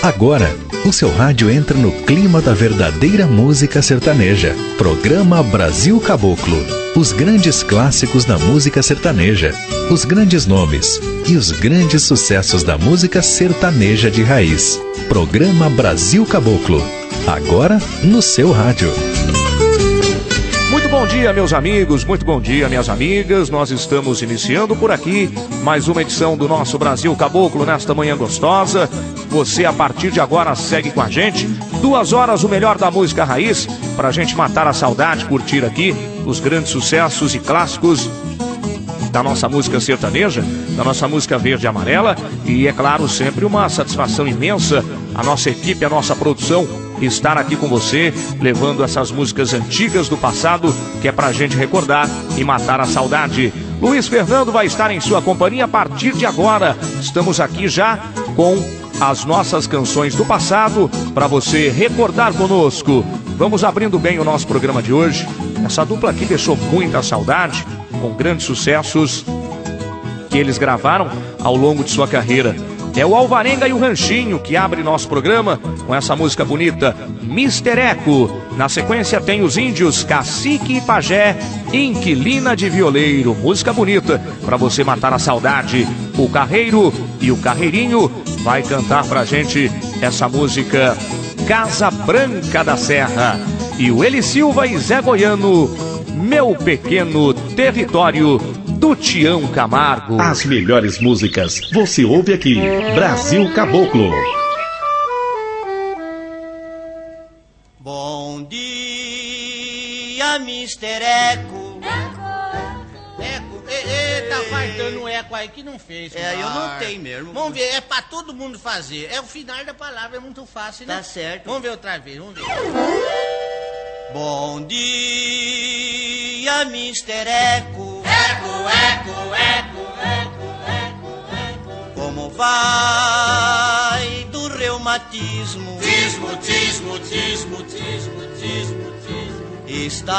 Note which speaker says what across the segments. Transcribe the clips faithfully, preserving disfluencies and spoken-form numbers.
Speaker 1: Agora, o seu rádio entra no clima da verdadeira música sertaneja. Programa Brasil Caboclo. Os grandes clássicos da música sertaneja, os grandes nomes e os grandes sucessos da música sertaneja de raiz. Programa Brasil Caboclo. Agora, no seu rádio.
Speaker 2: Muito bom dia, meus amigos, muito bom dia, minhas amigas. Nós estamos iniciando por aqui mais uma edição do nosso Brasil Caboclo nesta manhã gostosa. Você, a partir de agora, segue com a gente. Duas horas, o melhor da música raiz, para a gente matar a saudade, curtir aqui os grandes sucessos e clássicos da nossa música sertaneja, da nossa música verde e amarela. E, é claro, sempre uma satisfação imensa a nossa equipe, a nossa produção, estar aqui com você, levando essas músicas antigas do passado, que é pra gente recordar e matar a saudade. Luiz Fernando vai estar em sua companhia a partir de agora. Estamos aqui já com as nossas canções do passado, para você recordar conosco. Vamos abrindo bem o nosso programa de hoje. Essa dupla aqui deixou muita saudade, com grandes sucessos que eles gravaram ao longo de sua carreira. É o Alvarenga e o Ranchinho que abre nosso programa com essa música bonita, mister Eco. Na sequência tem os índios Cacique e Pajé, Inquilina de Violeiro. Música bonita para você matar a saudade. O Carreiro e o Carreirinho vai cantar pra gente essa música Casa Branca da Serra. E o Eli Silva e Zé Goiano, Meu Pequeno Território, do Tião Camargo.
Speaker 1: As melhores músicas você ouve aqui. Brasil Caboclo.
Speaker 3: Bom dia, mister Eco.
Speaker 4: Eco, Eco, e, e, tá faltando um eco aí que não fez.
Speaker 3: É, eu não tenho mesmo.
Speaker 4: Vamos ver, é pra todo mundo fazer. É o final da palavra, é muito fácil, né?
Speaker 3: Tá certo.
Speaker 4: Vamos ver outra vez, vamos ver.
Speaker 3: Bom dia, mister Eco.
Speaker 4: Eco, eco, eco, eco, eco, eco.
Speaker 3: Como vai do reumatismo?
Speaker 4: Tismo, tismo, tismo, tismo, tismo, tismo.
Speaker 3: Estás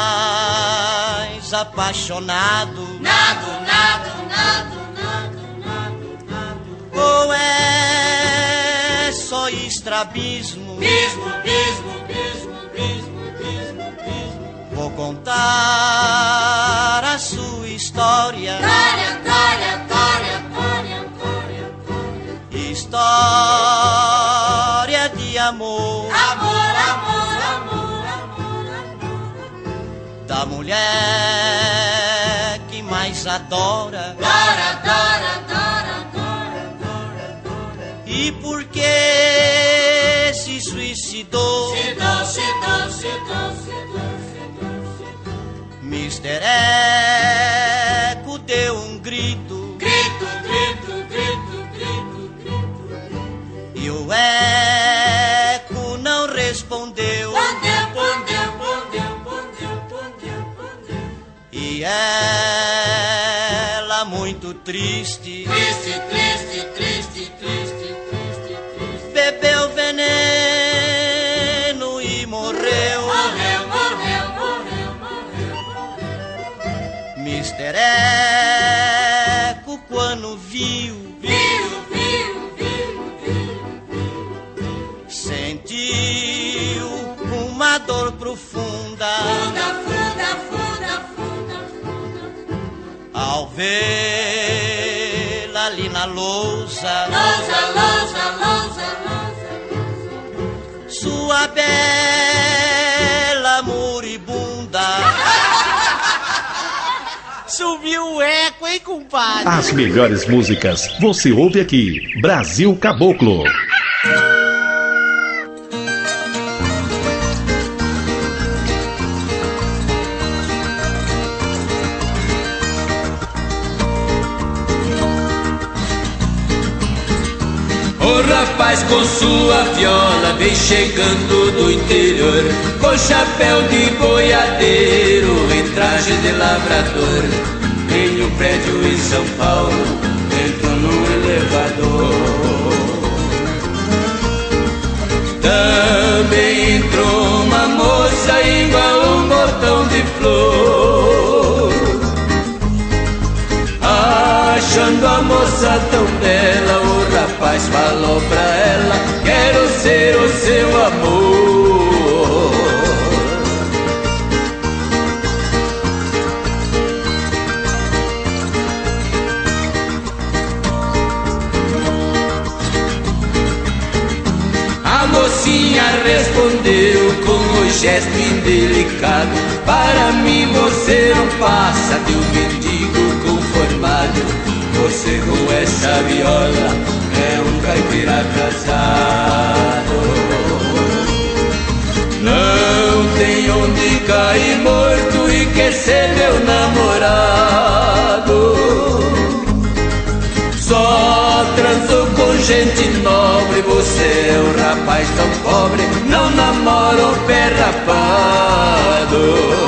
Speaker 3: apaixonado?
Speaker 4: Nado, nado, nado, nado, nado, nado.
Speaker 3: Ou é só estrabismo?
Speaker 4: Bismo, bismo, bismo, bismo, bismo, bismo.
Speaker 3: Vou contar a sua história.
Speaker 4: Glória, glória, glória, glória, glória, glória.
Speaker 3: História de amor.
Speaker 4: Amor, amor, amor, amor, amor.
Speaker 3: Da mulher que mais adora.
Speaker 4: Adora, adora, adora, adora, adora, adora.
Speaker 3: E por que se suicidou?
Speaker 4: Se dou, se dou, se dou, se dou, se dou, se dou.
Speaker 3: mister Eco deu um grito.
Speaker 4: Grito, grito, grito, grito, grito, grito.
Speaker 3: E o Eco não respondeu.
Speaker 4: Pondeu, pondeu, pondeu, pondeu, pondeu, pondeu.
Speaker 3: E ela muito triste,
Speaker 4: Triste, triste, triste, triste, triste, triste.
Speaker 3: bebeu veneno e morreu.
Speaker 4: Morreu, morreu, morreu, morreu, morreu.
Speaker 3: mister Eco quando viu,
Speaker 4: Viu, viu, viu, viu, viu.
Speaker 3: sentiu uma dor profunda
Speaker 4: Funda, funda, funda, funda, funda.
Speaker 3: ao vê-la ali na lousa.
Speaker 4: Lousa, lousa, lousa, lousa, lousa.
Speaker 3: Sua bela moribunda.
Speaker 4: Subiu o eco, hein, compadre?
Speaker 1: As melhores músicas você ouve aqui. Brasil Caboclo.
Speaker 5: O rapaz com sua viola vem chegando do interior, com chapéu de boiadeiro em traje de lavrador. Em um prédio em São Paulo, entrou no elevador. Também entrou uma moça igual um botão de flor. Achando a moça tão bela, o rapaz falou pra ela: quer conhecer o seu amor. A mocinha respondeu com um gesto indelicado: para mim você não passa de um mendigo conformado. Você com essa viola é um caipira atrasado. Não tem onde cair morto e quer ser meu namorado. Só transou com gente nobre, você é um rapaz tão pobre, não namora o pé rapado.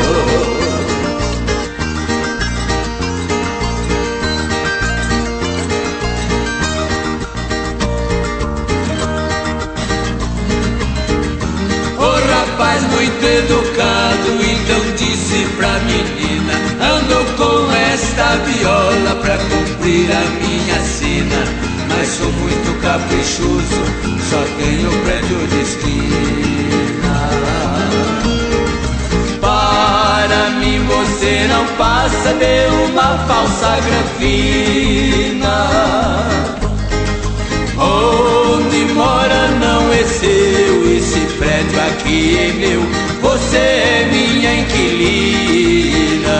Speaker 5: Rapaz muito educado, então disse pra menina: ando com esta viola pra cumprir a minha sina, mas sou muito caprichoso, só tenho prédio de esquina. Para mim você não passa de uma falsa granfina. Onde mora não é seu, esse prédio aqui é meu, você é minha inquilina.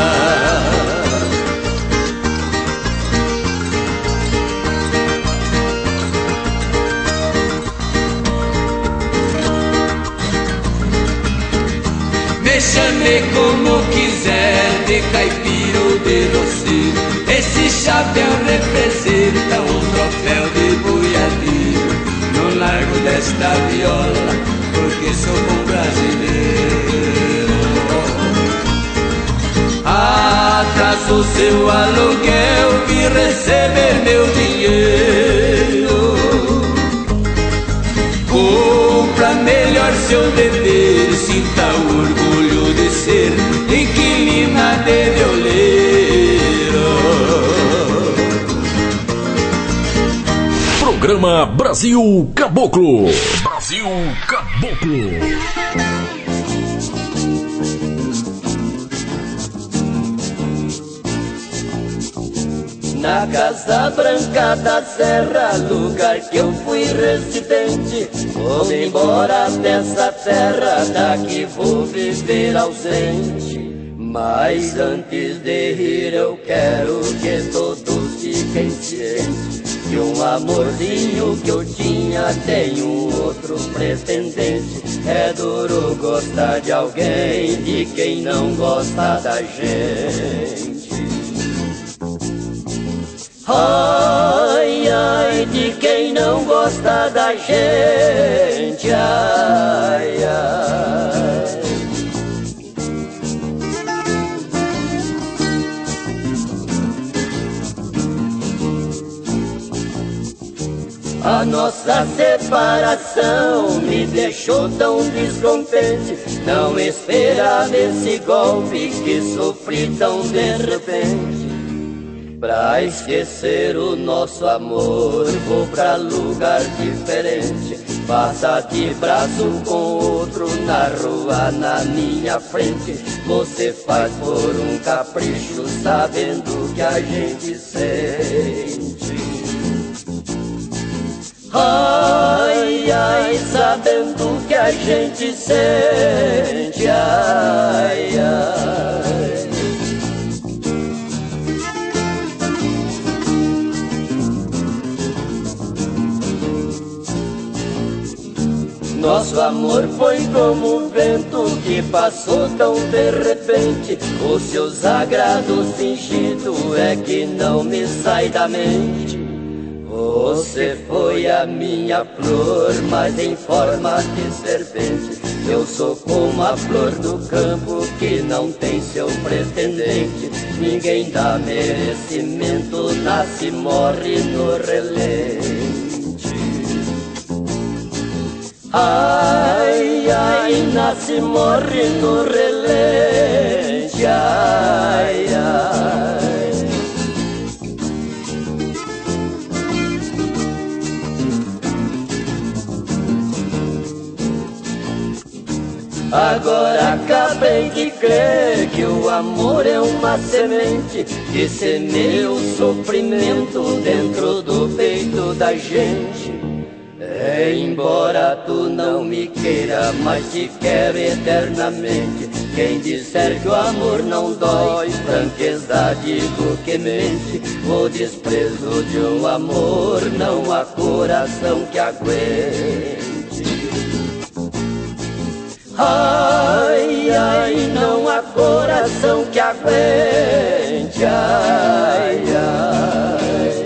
Speaker 5: Me chame como quiser, de caipira ou de roceiro, esse chapéu representa um troféu de boiadeiro. Não largo desta viola, porque sou bom brasileiro. Atrasou seu aluguel, vi receber meu dinheiro. Cumpra melhor seu dever, sinta orgulho de ser inquilina de violeiro.
Speaker 6: Programa Brasil Caboclo. Brasil Caboclo.
Speaker 5: Na Casa Branca da Serra, lugar que eu fui residente, vou embora dessa terra, daqui vou viver ausente. Mas antes de ir eu quero que todos fiquem cientes que um amorzinho que eu tinha tem um outro pretendente. É duro gostar de alguém, de quem não gosta da gente. Ai, ai, de quem não gosta da gente. Ai, ai. A nossa separação me deixou tão descontente. Não esperava esse golpe que sofri tão de repente. Pra esquecer o nosso amor, vou pra lugar diferente. Passa de braço com outro na rua na minha frente. Você faz por um capricho, sabendo que a gente sente. Ai, ai, sabendo que a gente sente. Ai, ai. Nosso amor foi como um vento que passou tão de repente. Os seus agrados fingidos é que não me sai da mente. Você foi a minha flor, mas em forma de serpente. Eu sou como a flor do campo que não tem seu pretendente. Ninguém dá merecimento, nasce e morre no relente. Ai, ai, nasce e morre no relente. Ai, ai.
Speaker 7: Agora acabei de crer que o amor é uma semente que semeia o sofrimento dentro do peito da gente. É, embora tu não me queira, mas te quero eternamente. Quem disser que o amor não dói, franqueza digo que mente. O desprezo de um amor, não há coração que aguente. Ai, ai, não há coração que aguente. Ai, ai.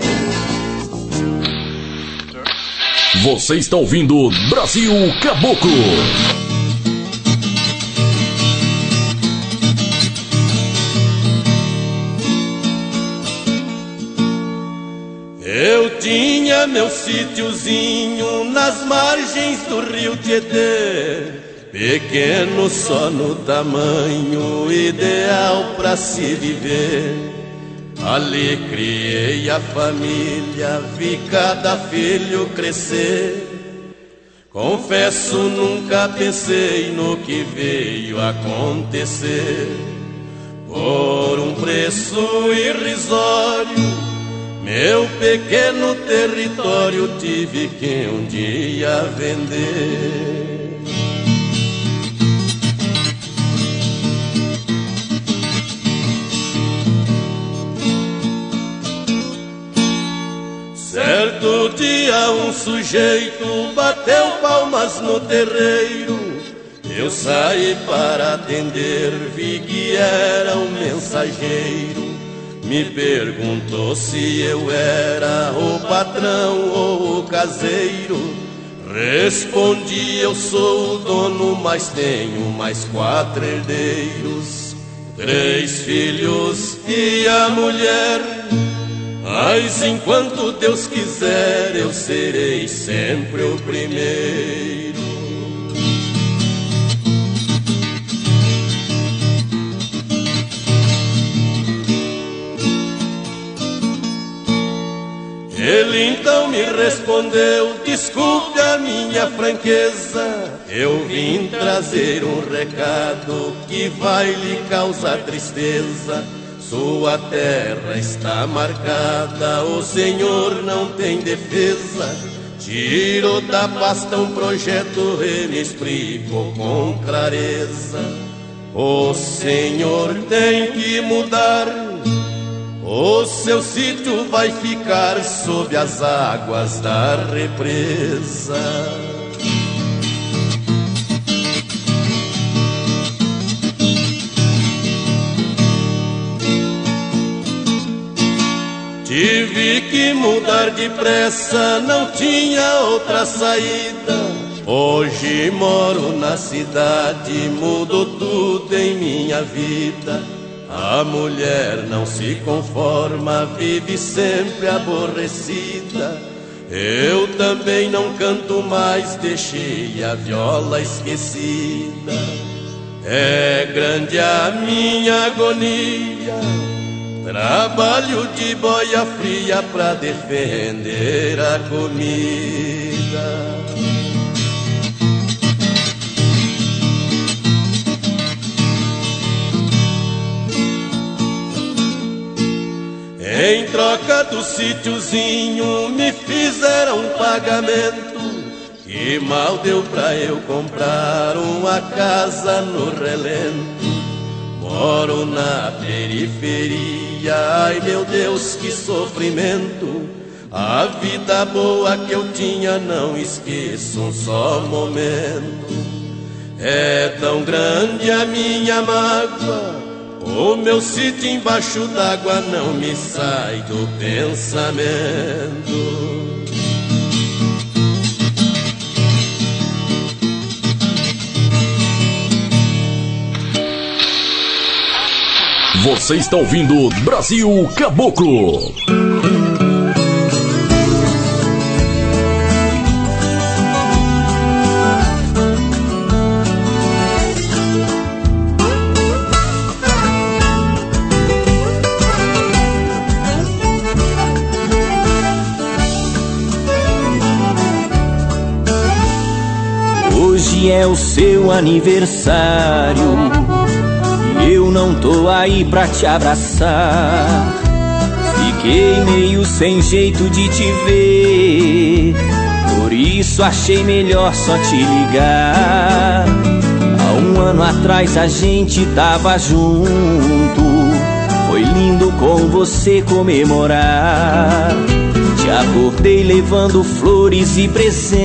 Speaker 6: Você está ouvindo Brasil Caboclo.
Speaker 8: Eu tinha meu sítiozinho nas margens do rio Tietê, pequeno só no tamanho, ideal pra se viver. Ali criei a família, vi cada filho crescer. Confesso, nunca pensei no que veio acontecer. Por um preço irrisório, meu pequeno território tive que um dia vender. Certo dia um sujeito bateu palmas no terreiro. Eu saí para atender, vi que era um mensageiro. Me perguntou se eu era o patrão ou o caseiro. Respondi, eu sou o dono, mas tenho mais quatro herdeiros, três filhos e a mulher. Mas enquanto Deus quiser, eu serei sempre o primeiro. Ele então me respondeu, desculpe a minha franqueza, eu vim trazer um recado que vai lhe causar tristeza. Sua terra está marcada, o senhor não tem defesa. Tirou da pasta um projeto e me explicou com clareza. O senhor tem que mudar, o seu sítio vai ficar sob as águas da represa. Tive que mudar depressa, não tinha outra saída. Hoje moro na cidade, mudou tudo em minha vida. A mulher não se conforma, vive sempre aborrecida. Eu também não canto mais, deixei a viola esquecida. É grande a minha agonia, trabalho de boia fria pra defender a comida. Em troca do sítiozinho me fizeram um pagamento que mal deu pra eu comprar uma casa no relento. Moro na periferia, ai meu Deus, que sofrimento. A vida boa que eu tinha não esqueço um só momento. É tão grande a minha mágoa, o meu sítio embaixo d'água não me sai do pensamento.
Speaker 6: Você está ouvindo Brasil Caboclo.
Speaker 7: Hoje
Speaker 9: hoje é o seu aniversário e eu não tô aí pra te abraçar. Fiquei meio sem jeito de te ver, por isso achei melhor só te ligar. Há um ano atrás a gente tava junto, foi lindo com você comemorar. Te acordei levando flores e presentes,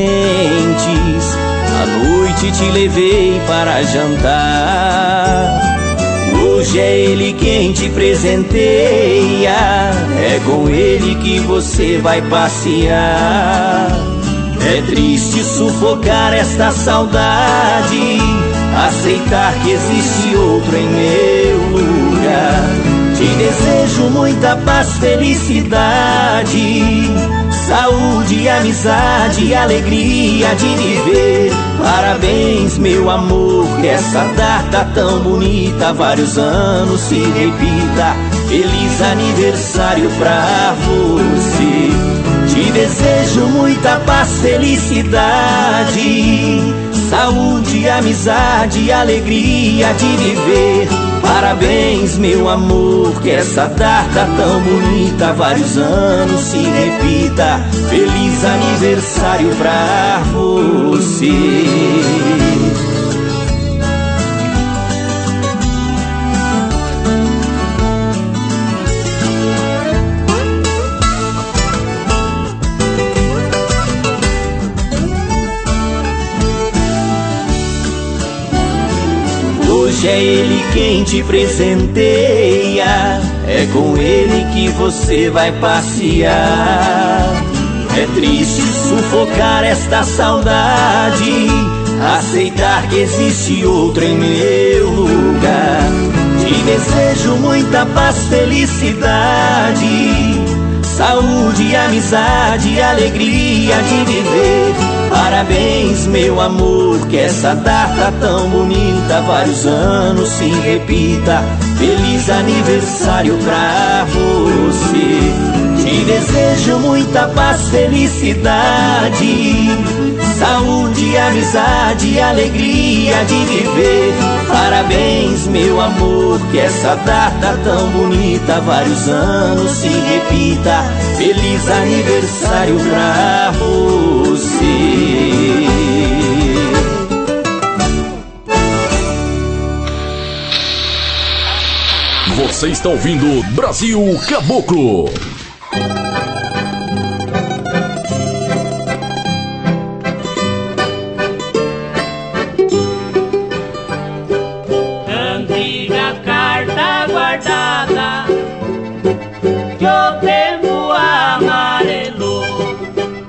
Speaker 9: à noite te levei para jantar. Hoje é ele quem te presenteia, é com ele que você vai passear. É triste sufocar esta saudade, aceitar que existe outro em meu lugar. Te desejo muita paz, felicidade, saúde, amizade, alegria de viver. Parabéns, meu amor, que essa data tão bonita vários anos se repita. Feliz aniversário pra você. Te desejo muita paz, felicidade, saúde, amizade, alegria de viver. Parabéns, meu amor, que essa data tão bonita vários anos se repita. Feliz aniversário pra você. Hoje é ele quem te presenteia, é com ele que você vai passear. É triste sufocar esta saudade, aceitar que existe outro em meu lugar. Te desejo muita paz, felicidade, saúde, amizade, alegria de viver. Parabéns, meu amor, que essa data tão bonita vários anos se repita. Feliz aniversário pra você. Te desejo muita paz, felicidade, saúde, amizade, alegria de viver. Parabéns, meu amor, que essa data tão bonita vários anos se repita. Feliz aniversário pra você.
Speaker 6: Você está ouvindo Brasil Caboclo.
Speaker 5: Antiga carta guardada que o tempo amarelou,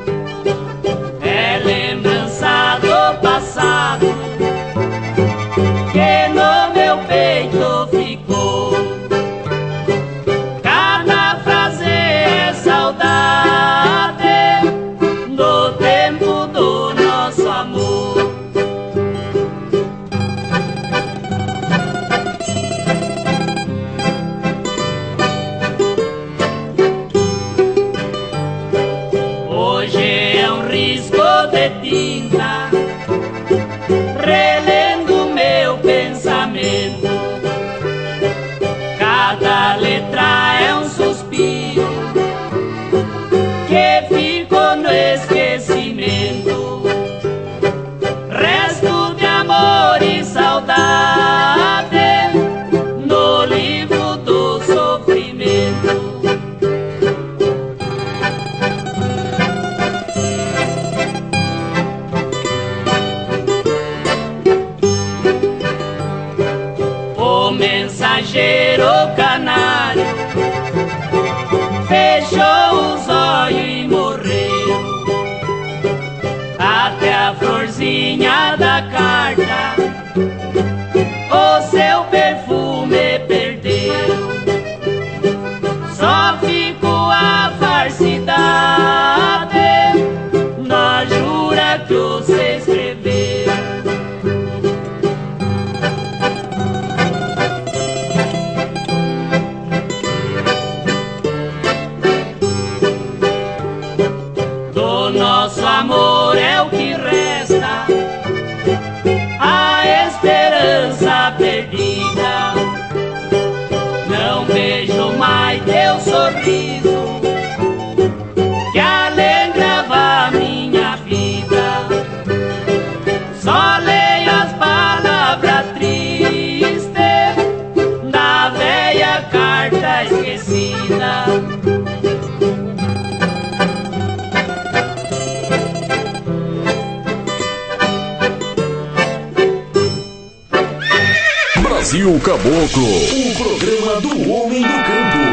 Speaker 5: é lembrança do passado que no meu peito ficou. Cada frase é saudade do tempo do nosso amor. Hoje é um risco de tinta relendo meu pensamento. Cada letra é um suspiro que ficou no esquecimento. Resto de amor e saudade no livro do sofrimento. O mensageiro canário fechou os olhos e morreu. Até a florzinha da carta o seu perfume perdeu. Só ficou a falsidade na jura que você escreveu. Do nosso amor é o que resta
Speaker 7: aviso que alegrava minha vida. Só leio as palavras tristes da velha carta esquecida.
Speaker 6: Brasil Caboclo, o programa do homem do campo.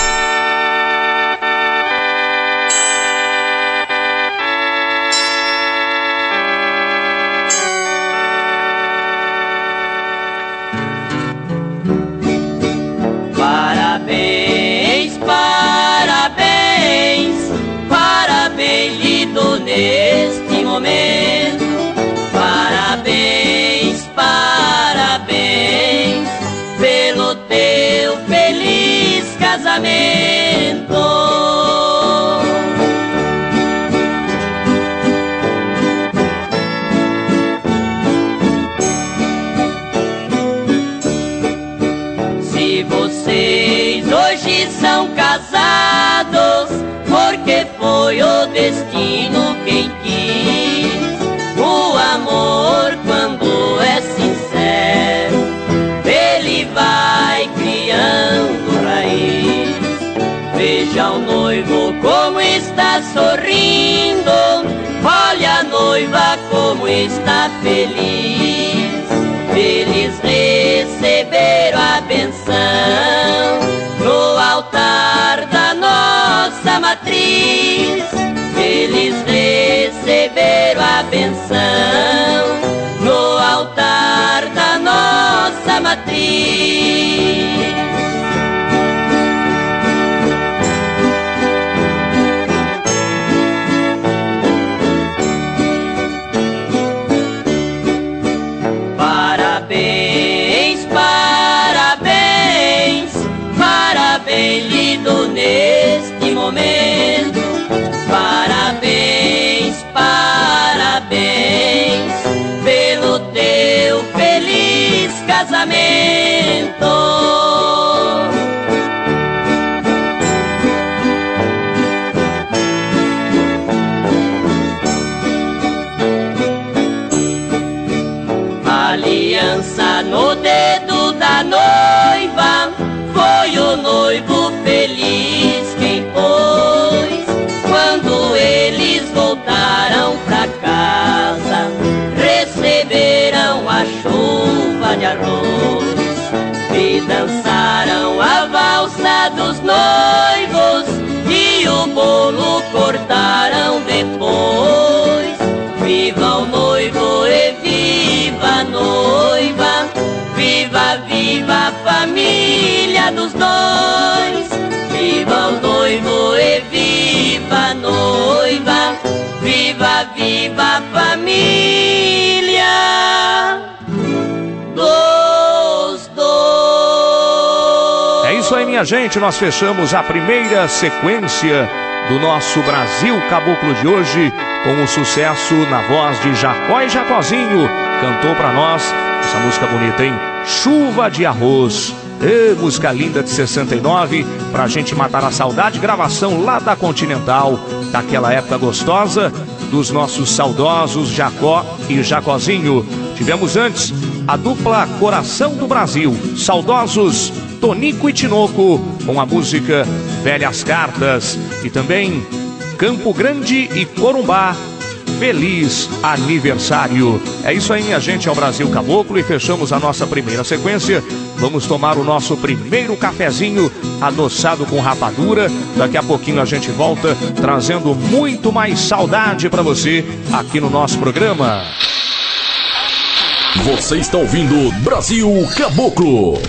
Speaker 7: Parabéns, parabéns, parabéns lhe dou neste momento. Parabéns, parabéns pelo teu feliz casamento. Se vocês hoje são casados, porque foi o destino quem quis. O amor, quando é sincero, ele vai criando raiz. Veja o noivo como está sorrindo, olha a noiva como está feliz. Eles receberam a benção no altar da nossa matriz. Eles receberam a benção no altar da nossa matriz. Parabéns, parabéns, parabéns lhe dou neste momento. Parabéns, parabéns pelo teu feliz casamento. Aliança no dedo da noiva, foi o noivo feliz quem pôs. Quando eles voltaram pra casa, receberam a chuva de arroz e dançaram a valsa dos noivos e o bolo cortaram depois. Viva o noivo e viva a noiva, viva, viva a família dos dois. Viva o noivo e viva a noiva, viva, viva a família dos dois.
Speaker 2: É isso aí, minha gente, nós fechamos a primeira sequência do nosso Brasil Caboclo de hoje com o sucesso na voz de Jacó e Jacozinho. Cantou pra nós essa música bonita, hein? Chuva de Arroz. E, música linda de sessenta e nove, pra gente matar a saudade, gravação lá da Continental, daquela época gostosa, dos nossos saudosos Jacó e Jacozinho. Tivemos antes a dupla Coração do Brasil, saudosos Tonico e Tinoco, com a música Velhas Cartas, e também Campo Grande e Corumbá, Feliz Aniversário. É isso aí, minha gente, é o Brasil Caboclo e fechamos a nossa primeira sequência. Vamos tomar o nosso primeiro cafezinho adoçado com rapadura. Daqui a pouquinho a gente volta trazendo muito mais saudade para você aqui no nosso programa.
Speaker 6: Você está ouvindo Brasil Caboclo.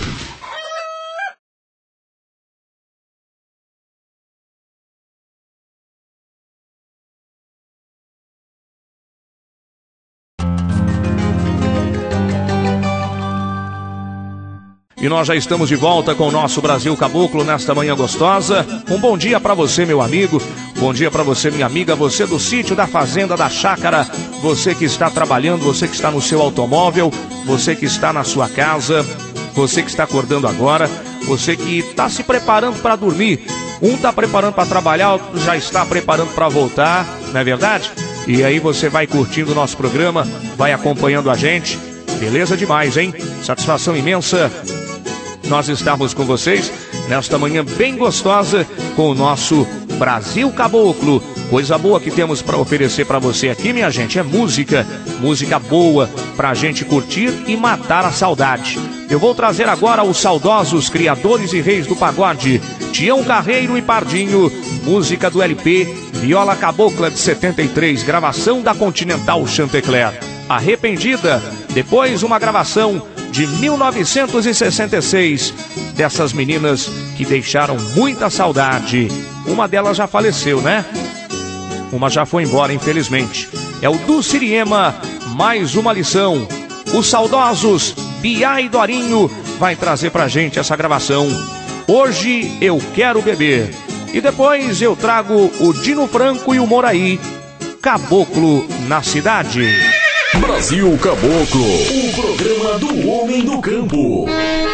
Speaker 2: E nós já estamos de volta com o nosso Brasil Caboclo nesta manhã gostosa. Um bom dia para você, meu amigo. Bom dia para você, minha amiga. Você do sítio, da fazenda, da chácara. Você que está trabalhando, você que está no seu automóvel. Você que está na sua casa. Você que está acordando agora. Você que está se preparando para dormir. Um tá preparando para trabalhar, outro já está preparando para voltar, não é verdade? E aí você vai curtindo o nosso programa, vai acompanhando a gente. Beleza demais, hein? Satisfação imensa nós estamos com vocês nesta manhã bem gostosa com o nosso Brasil Caboclo. Coisa boa que temos para oferecer para você aqui, minha gente, é música, música boa pra gente curtir e matar a saudade. Eu vou trazer agora os saudosos criadores e reis do pagode, Tião Carreiro e Pardinho, música do L P Viola Cabocla de setenta e três, gravação da Continental Chantecler. Arrependida, depois uma gravação de mil novecentos e sessenta e seis, dessas meninas que deixaram muita saudade. Uma delas já faleceu, né? Uma já foi embora, infelizmente. É o do Siriema, mais uma lição. Os saudosos Biá e Dorinho vai trazer pra gente essa gravação. Hoje eu quero beber. E depois eu trago o Dino Franco e o Moraí, Caboclo na Cidade.
Speaker 6: Brasil Caboclo, o programa do homem do campo.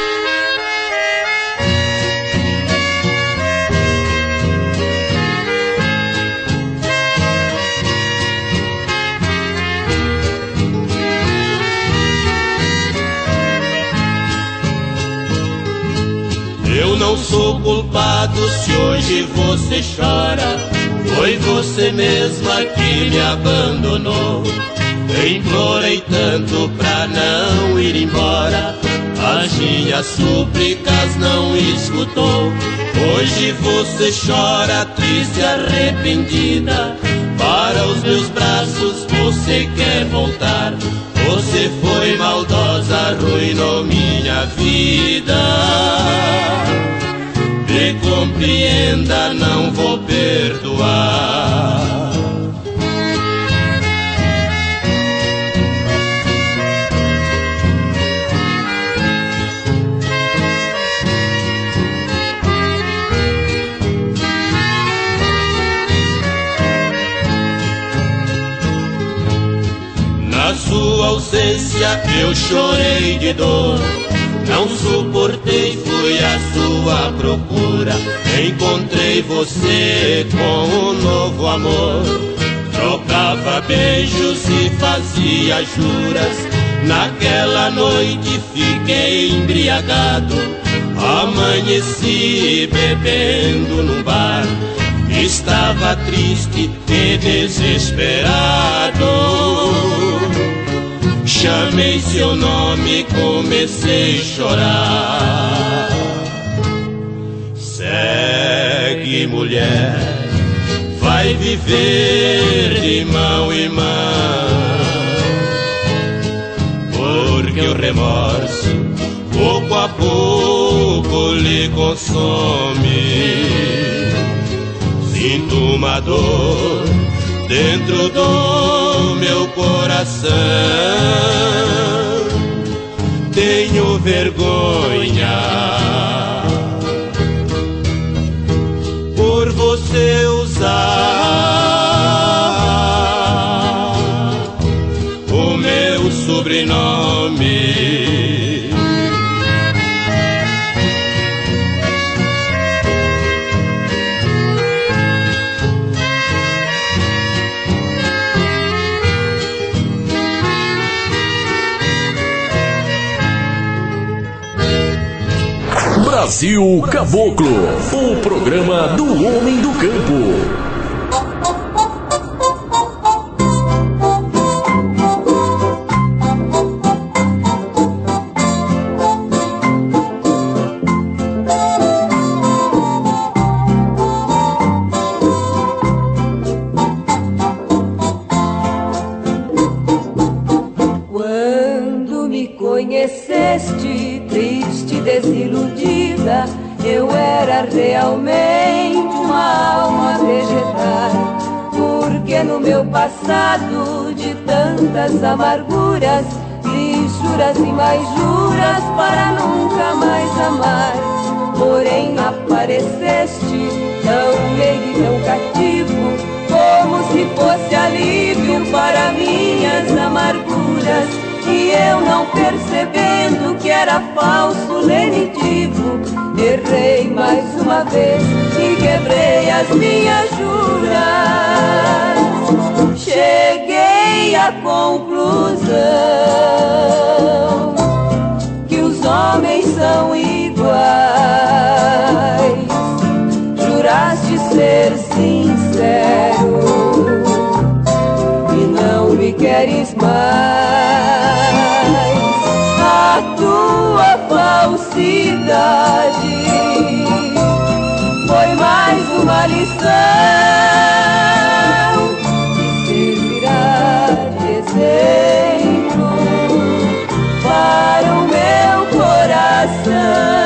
Speaker 8: Eu não sou culpado se hoje você chora. Foi você mesma que me abandonou. Implorei tanto pra não ir embora, as minhas súplicas não escutou. Hoje você chora triste, arrependida. Para os meus braços você quer voltar. Você foi maldosa, arruinou minha vida. Me compreenda, não vou perdoar. Na sua ausência eu chorei de dor. Não suportei, fui à sua procura. Encontrei você com um novo amor. Trocava beijos e fazia juras. Naquela noite fiquei embriagado. Amanheci bebendo num bar. Estava triste e desesperado. Chamei seu nome e comecei a chorar. Segue, mulher, vai viver de mão em mão, porque o remorso pouco a pouco lhe consome. Sinto uma dor dentro do meu coração. Tenho vergonha por você usar o meu sobrenome.
Speaker 6: Brasil Caboclo, o programa do homem do campo.
Speaker 10: Quando me conheceste, triste, desiludida, eu era realmente uma alma vegetal. Porque no meu passado de tantas amarguras, fiz juras e mais juras para nunca mais amar. Porém apareceste tão meio e tão cativo, como se fosse alívio para minhas amarguras. E eu não percebendo sabendo que era falso lenitivo, errei mais uma vez e quebrei as minhas juras. Cheguei à conclusão que os homens são iguais. Juraste ser sincero e não me queres mais. A tua falsidade foi mais uma lição que servirá de exemplo para o meu coração.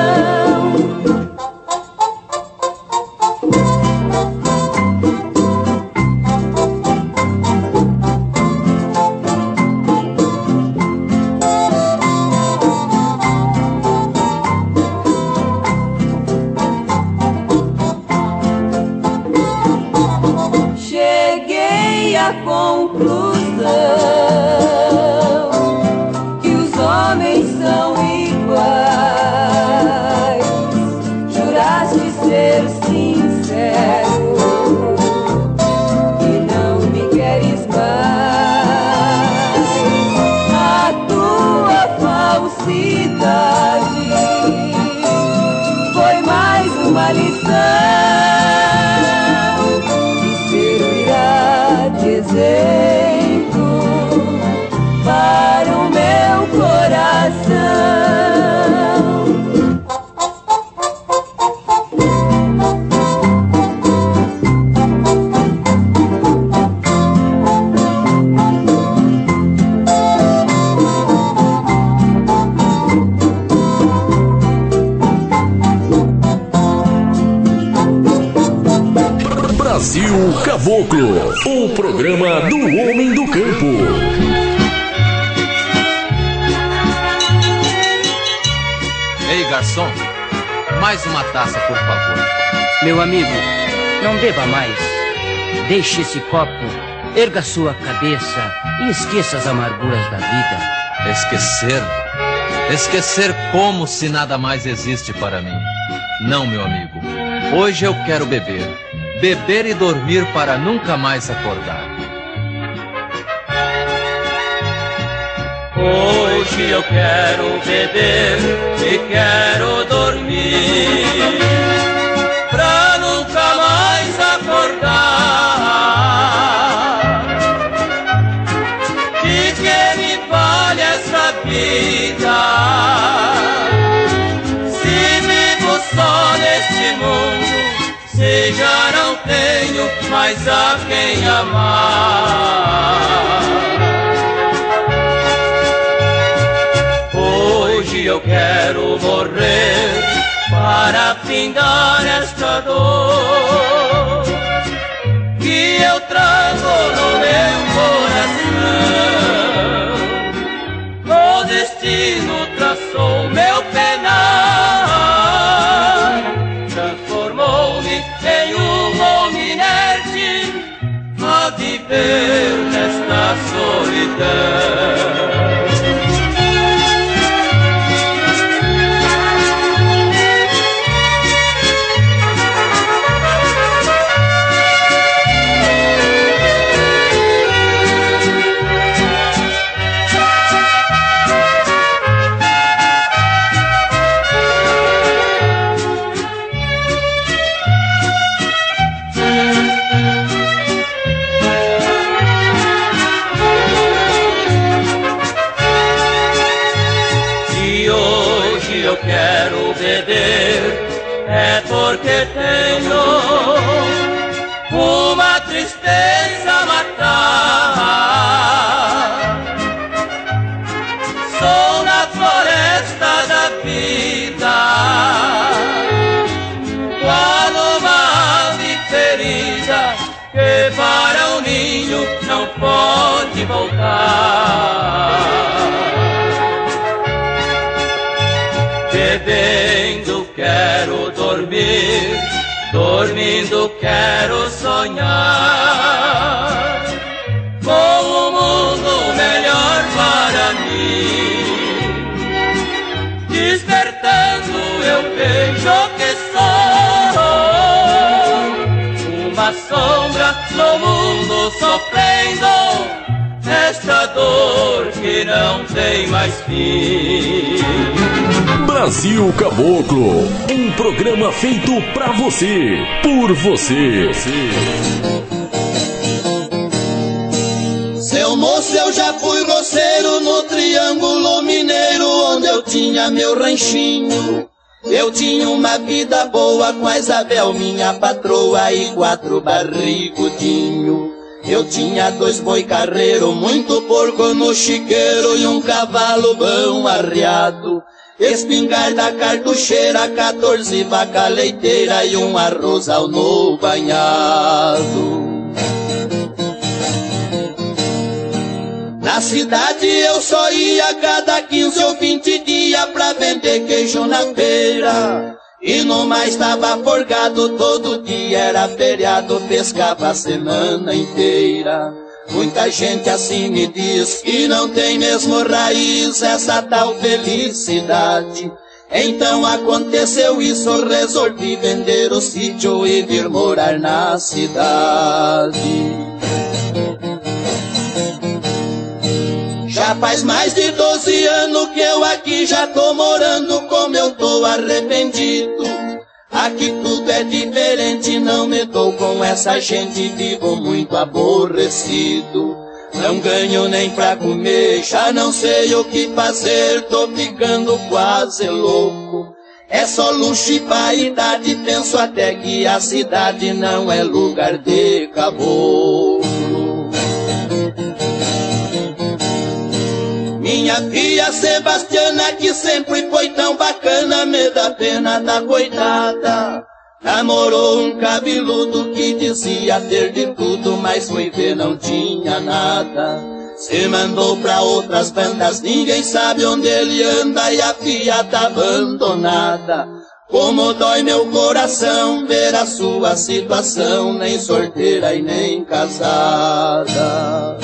Speaker 6: Brasil Caboclo, o programa do homem do campo.
Speaker 11: Ei, garçom, mais uma taça, por favor.
Speaker 12: Meu amigo, não beba mais. Deixe esse copo, erga sua cabeça e esqueça as amarguras da vida.
Speaker 11: Esquecer? Esquecer como se nada mais existe para mim. Não, meu amigo. Hoje eu quero beber. Beber e dormir para nunca mais acordar.
Speaker 5: Hoje eu quero beber e quero dormir pra nunca mais acordar. De que me vale essa vida se vivo só neste mundo, se já não tenho mais a quem amar. Hoje eu quero morrer para findar esta dor que eu trago no meu coração. O destino traçou meu penar, transformou-me em um homem inerte a viver nesta solidão. Quero beber é porque tenho uma tristeza a matar. Sou na floresta da vida, qual uma ave ferida que para um ninho não pode voltar. Bebendo quero dormir, dormindo quero sonhar com um mundo melhor para mim. uma sombra no mundo sofrendo esta dor que não tem mais fim.
Speaker 6: Brasil Caboclo, um programa feito pra você, por você.
Speaker 8: Seu moço, eu já fui roceiro no Triângulo Mineiro, onde eu tinha meu ranchinho. Eu tinha uma vida boa com a Isabel, minha patroa, e quatro barrigudinho. Eu tinha dois boi carreiro, muito porco no chiqueiro e um cavalo bom arreado. Espingarda cartucheira, quatorze vaca leiteira e um arrozal no banhado. Na cidade eu só ia cada quinze ou vinte dias pra vender queijo na feira. E no mais tava forgado, todo dia era feriado, pescava a semana inteira. Muita gente assim me diz que não tem mesmo raiz essa tal felicidade. Então aconteceu isso, resolvi vender o sítio e vir morar na cidade. Já faz mais de doze anos que eu aqui já tô morando, como eu tô arrependido. Aqui tudo é diferente, não me dou com essa gente, vivo muito aborrecido. Não ganho nem pra comer, já não sei o que fazer, tô ficando quase louco. É só luxo e vaidade, penso até que a cidade não é lugar de caboclo. Minha filha Sebastiana, que sempre foi tão bacana, me dá pena da coitada. Namorou um cabeludo que dizia ter de tudo, mas foi ver não tinha nada. Se mandou pra outras bandas, ninguém sabe onde ele anda e a filha tá abandonada. Como dói meu coração ver a sua situação, nem solteira e nem casada.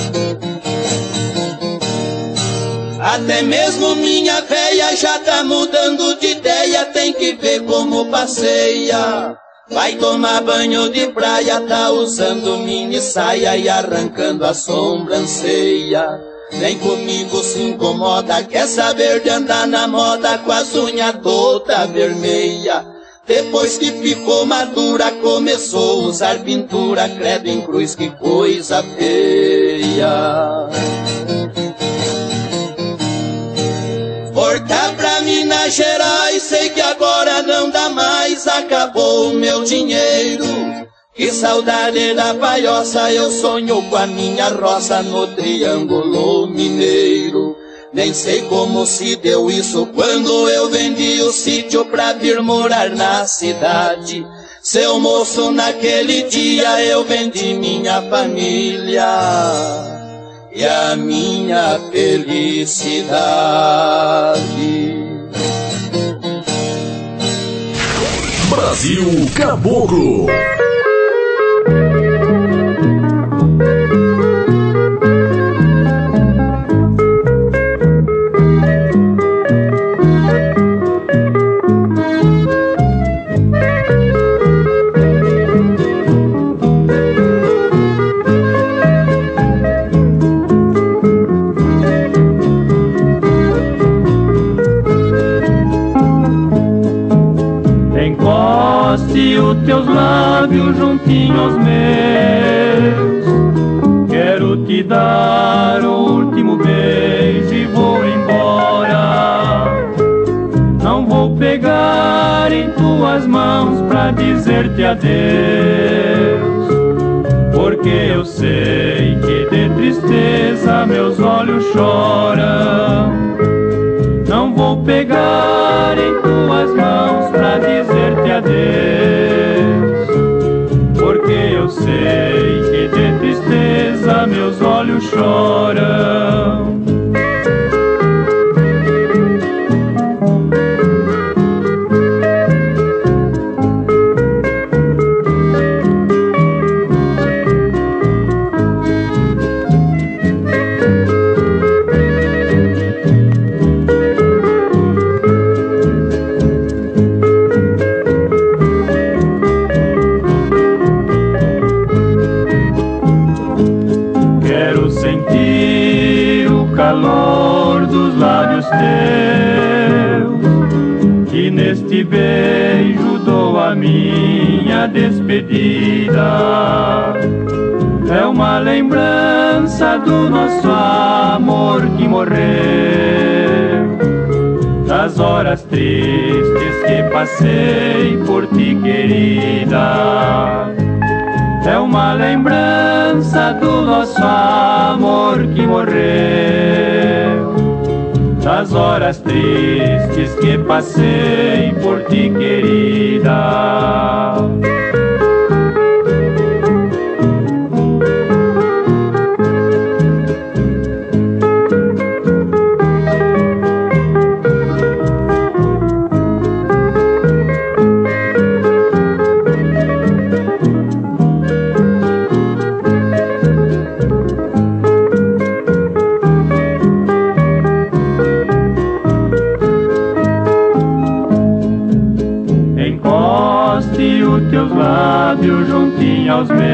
Speaker 8: Até mesmo minha véia já tá mudando de ideia, tem que ver como passeia. Vai tomar banho de praia, tá usando mini saia e arrancando a sobrancelha. Nem comigo se incomoda, quer saber de andar na moda com as unhas toda vermelha. Depois que ficou madura, começou a usar pintura, credo em cruz, que coisa feia. Voltar pra Minas Gerais, sei que agora não dá mais, acabou o meu dinheiro. Que saudade da palhoça, eu sonho com a minha roça no Triângulo Mineiro. Nem sei como se deu isso quando eu vendi o sítio pra vir morar na cidade. Seu moço, naquele dia eu vendi minha família e a minha felicidade.
Speaker 6: Brasil Caboclo.
Speaker 13: Encoste os teus lábios juntinho aos meus, quero te dar o último beijo e vou embora. Não vou pegar em tuas mãos pra dizer-te adeus, porque eu sei que de tristeza meus olhos choram. Não vou pegar em tuas mãos pra dizer-te adeus, porque eu sei que de tristeza meus olhos choram. teus, que neste beijo dou a minha despedida. É uma lembrança do nosso amor que morreu, das horas tristes que passei por ti, querida. É uma lembrança do nosso amor que morreu, das horas tristes que passei por ti, querida. Teus lábios juntinho aos meus,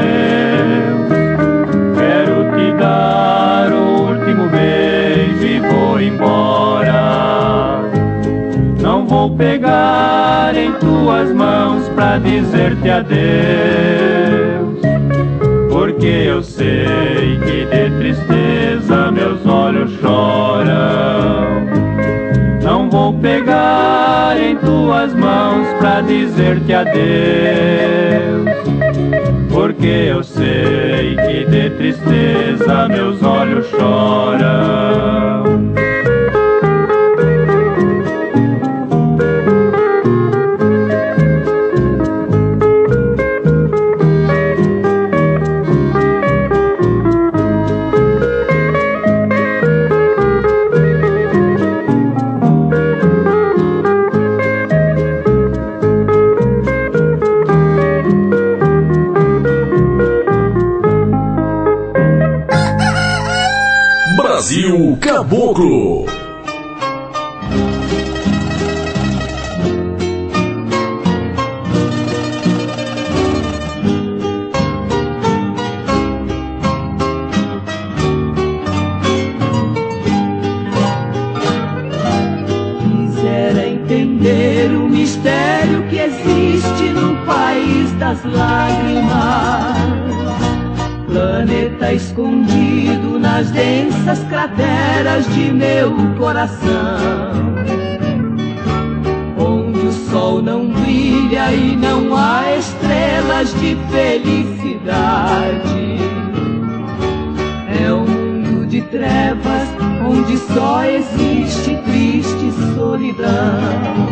Speaker 13: quero te dar o último beijo e vou embora. Não vou pegar em tuas mãos pra dizer-te adeus, porque eu sei que de tristeza meus olhos choram. Não vou pegar em tuas mãos pra dizer-te adeus, porque eu sei que de tristeza meus olhos choram.
Speaker 6: Brasil Caboclo.
Speaker 10: Quisera entender o mistério que existe no país das lágrimas, planeta escondido nas densas crateras de meu coração, onde o sol não brilha e não há estrelas de felicidade. É um mundo de trevas onde só existe triste solidão.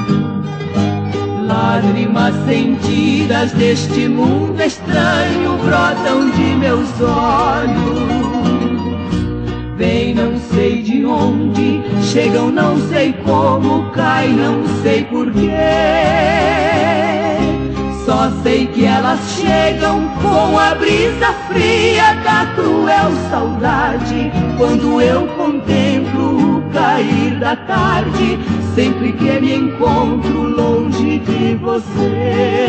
Speaker 10: Lágrimas sentidas deste mundo estranho brotam de meus olhos. Vêm não sei de onde, chegam não sei como, caem não sei porquê. Só sei que elas chegam com a brisa fria da cruel saudade, quando eu contemplo o cair da tarde, sempre que me encontro longe de você.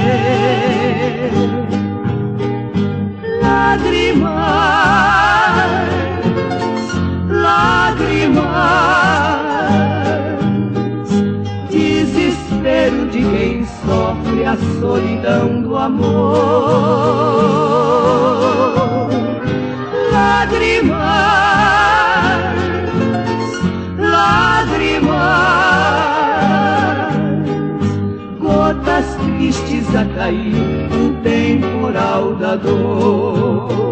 Speaker 10: Lágrimas, lágrimas, desespero de quem sofre a solidão do amor. Lágrimas, lágrimas, gotas tristes a cair no temporal da dor.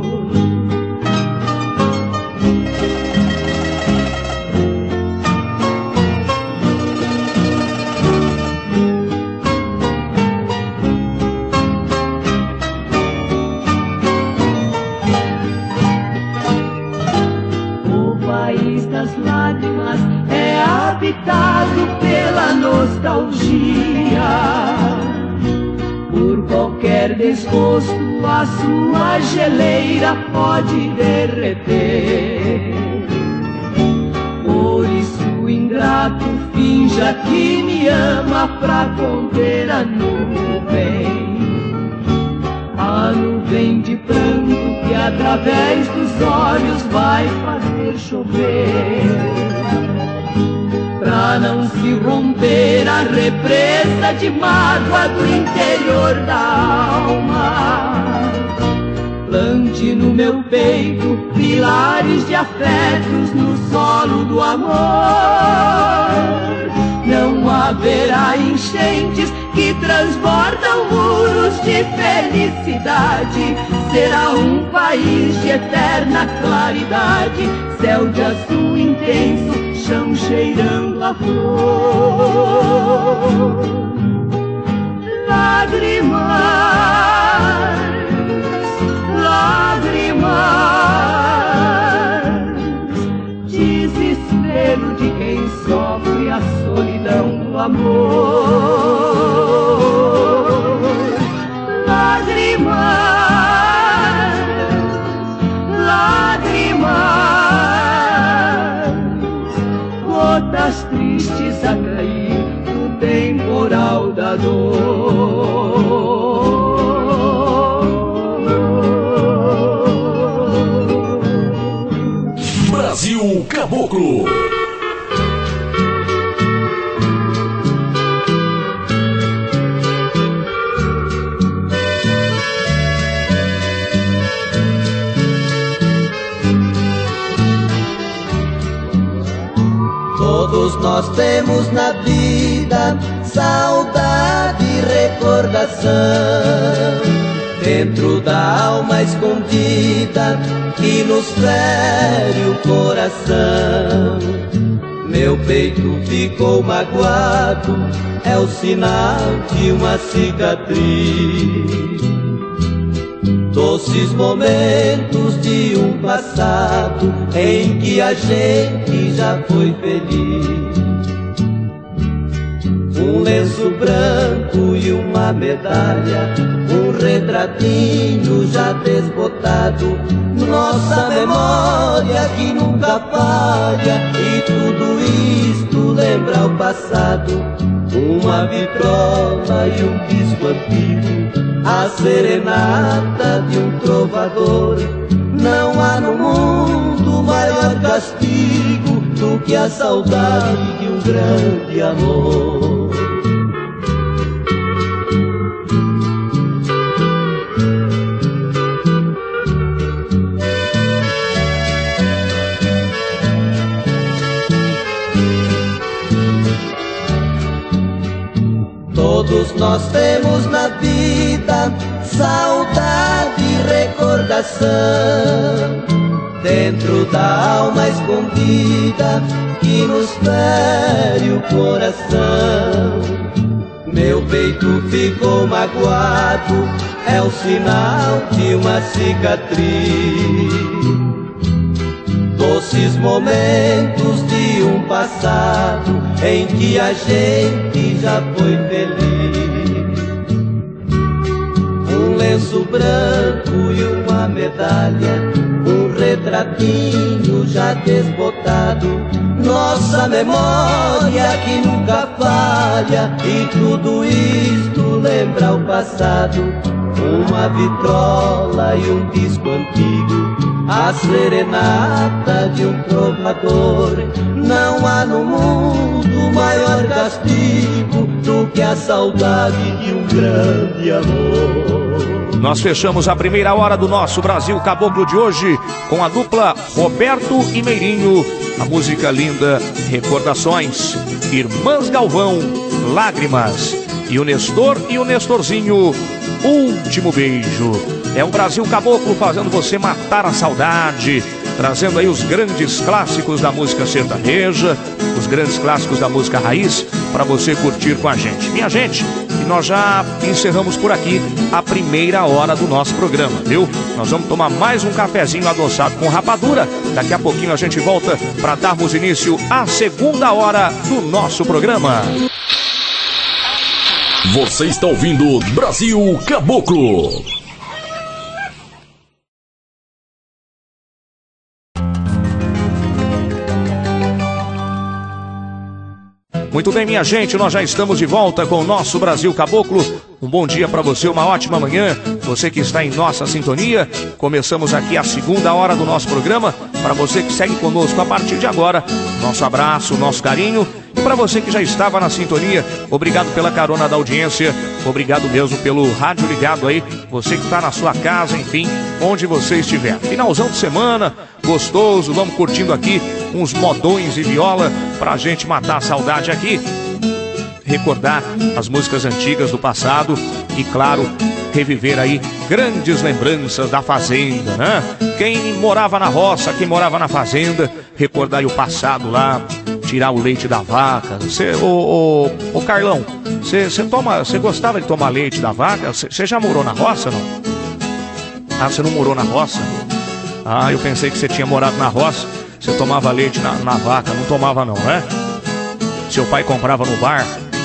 Speaker 10: Habitado pela nostalgia, por qualquer desgosto a sua geleira pode derreter. Por isso, ingrato, finja que me ama pra conter a nuvem, a nuvem de pranto que através dos olhos vai fazer chover. pra não se romper a represa de mágoa do interior da alma. Plante no meu peito pilares de afetos no solo do amor. Não haverá enchentes que transbordam muros de felicidade. Será um país de eterna claridade, céu de azul intenso, chão cheirando a flor. Lágrimas, lágrimas, desespero de quem sofre a solidão do amor. Lágrimas, lágrimas, gotas tristes a cair no temporal da dor.
Speaker 6: Brasil Caboclo.
Speaker 14: Todos nós temos na vida saudade e recordação, dentro da alma escondida que nos fere o coração. Meu peito ficou magoado, é o sinal de uma cicatriz. Doces momentos de um passado em que a gente já foi feliz. Um lenço branco e uma medalha, um retratinho já desbotado, nossa memória que nunca falha, e tudo isto lembra o passado. Uma vitrola e um disco antigo, a serenata de um trovador. Não há no mundo maior castigo do que a saudade de um grande amor. Todos nós temos na vida saudade e recordação, dentro da alma escondida que nos fere o coração. Meu peito ficou magoado, é o sinal de uma cicatriz. Doces momentos de um passado em que a gente já foi feliz. Um lenço branco e uma medalha, um retratinho já desbotado, nossa memória que nunca falha, e tudo isto lembra o passado. Uma vitrola e um disco antigo, a serenata de um trovador. Não há no mundo maior castigo do que a saudade de um grande amor.
Speaker 2: Nós fechamos a primeira hora do nosso Brasil Caboclo de hoje com a dupla Roberto e Meirinho, a música linda Recordações, Irmãs Galvão, Lágrimas, e o Nestor e o Nestorzinho, Último Beijo. É o Brasil Caboclo fazendo você matar a saudade, trazendo aí os grandes clássicos da música sertaneja, os grandes clássicos da música raiz, para você curtir com a gente. Minha gente, e nós já encerramos por aqui a primeira hora do nosso programa, viu? Nós vamos tomar mais um cafezinho adoçado com rapadura. Daqui a pouquinho a gente volta para darmos início à segunda hora do nosso programa.
Speaker 6: Você está ouvindo Brasil Caboclo.
Speaker 2: Muito bem, minha gente, nós já estamos de volta com o nosso Brasil Caboclo. Um bom dia para você, uma ótima manhã. Você que está em nossa sintonia. Começamos aqui a segunda hora do nosso programa. Para você que segue conosco a partir de agora, nosso abraço, nosso carinho. E para você que já estava na sintonia, obrigado pela carona da audiência, obrigado mesmo pelo rádio ligado aí, você que está na sua casa, enfim, onde você estiver. Finalzão de semana, gostoso, vamos curtindo aqui uns modões e viola pra gente matar a saudade aqui, recordar as músicas antigas do passado e, claro, reviver aí grandes lembranças da fazenda, né? Quem morava na roça, quem morava na fazenda, recordar aí o passado lá, tirar o leite da vaca. Cê, ô, ô, ô Carlão, você toma, você gostava de tomar leite da vaca? Você já morou na roça, não? Ah, você não morou na roça? Ah, eu pensei que você tinha morado na roça. Você tomava leite na, na vaca, não tomava não, né? Seu pai comprava no bar.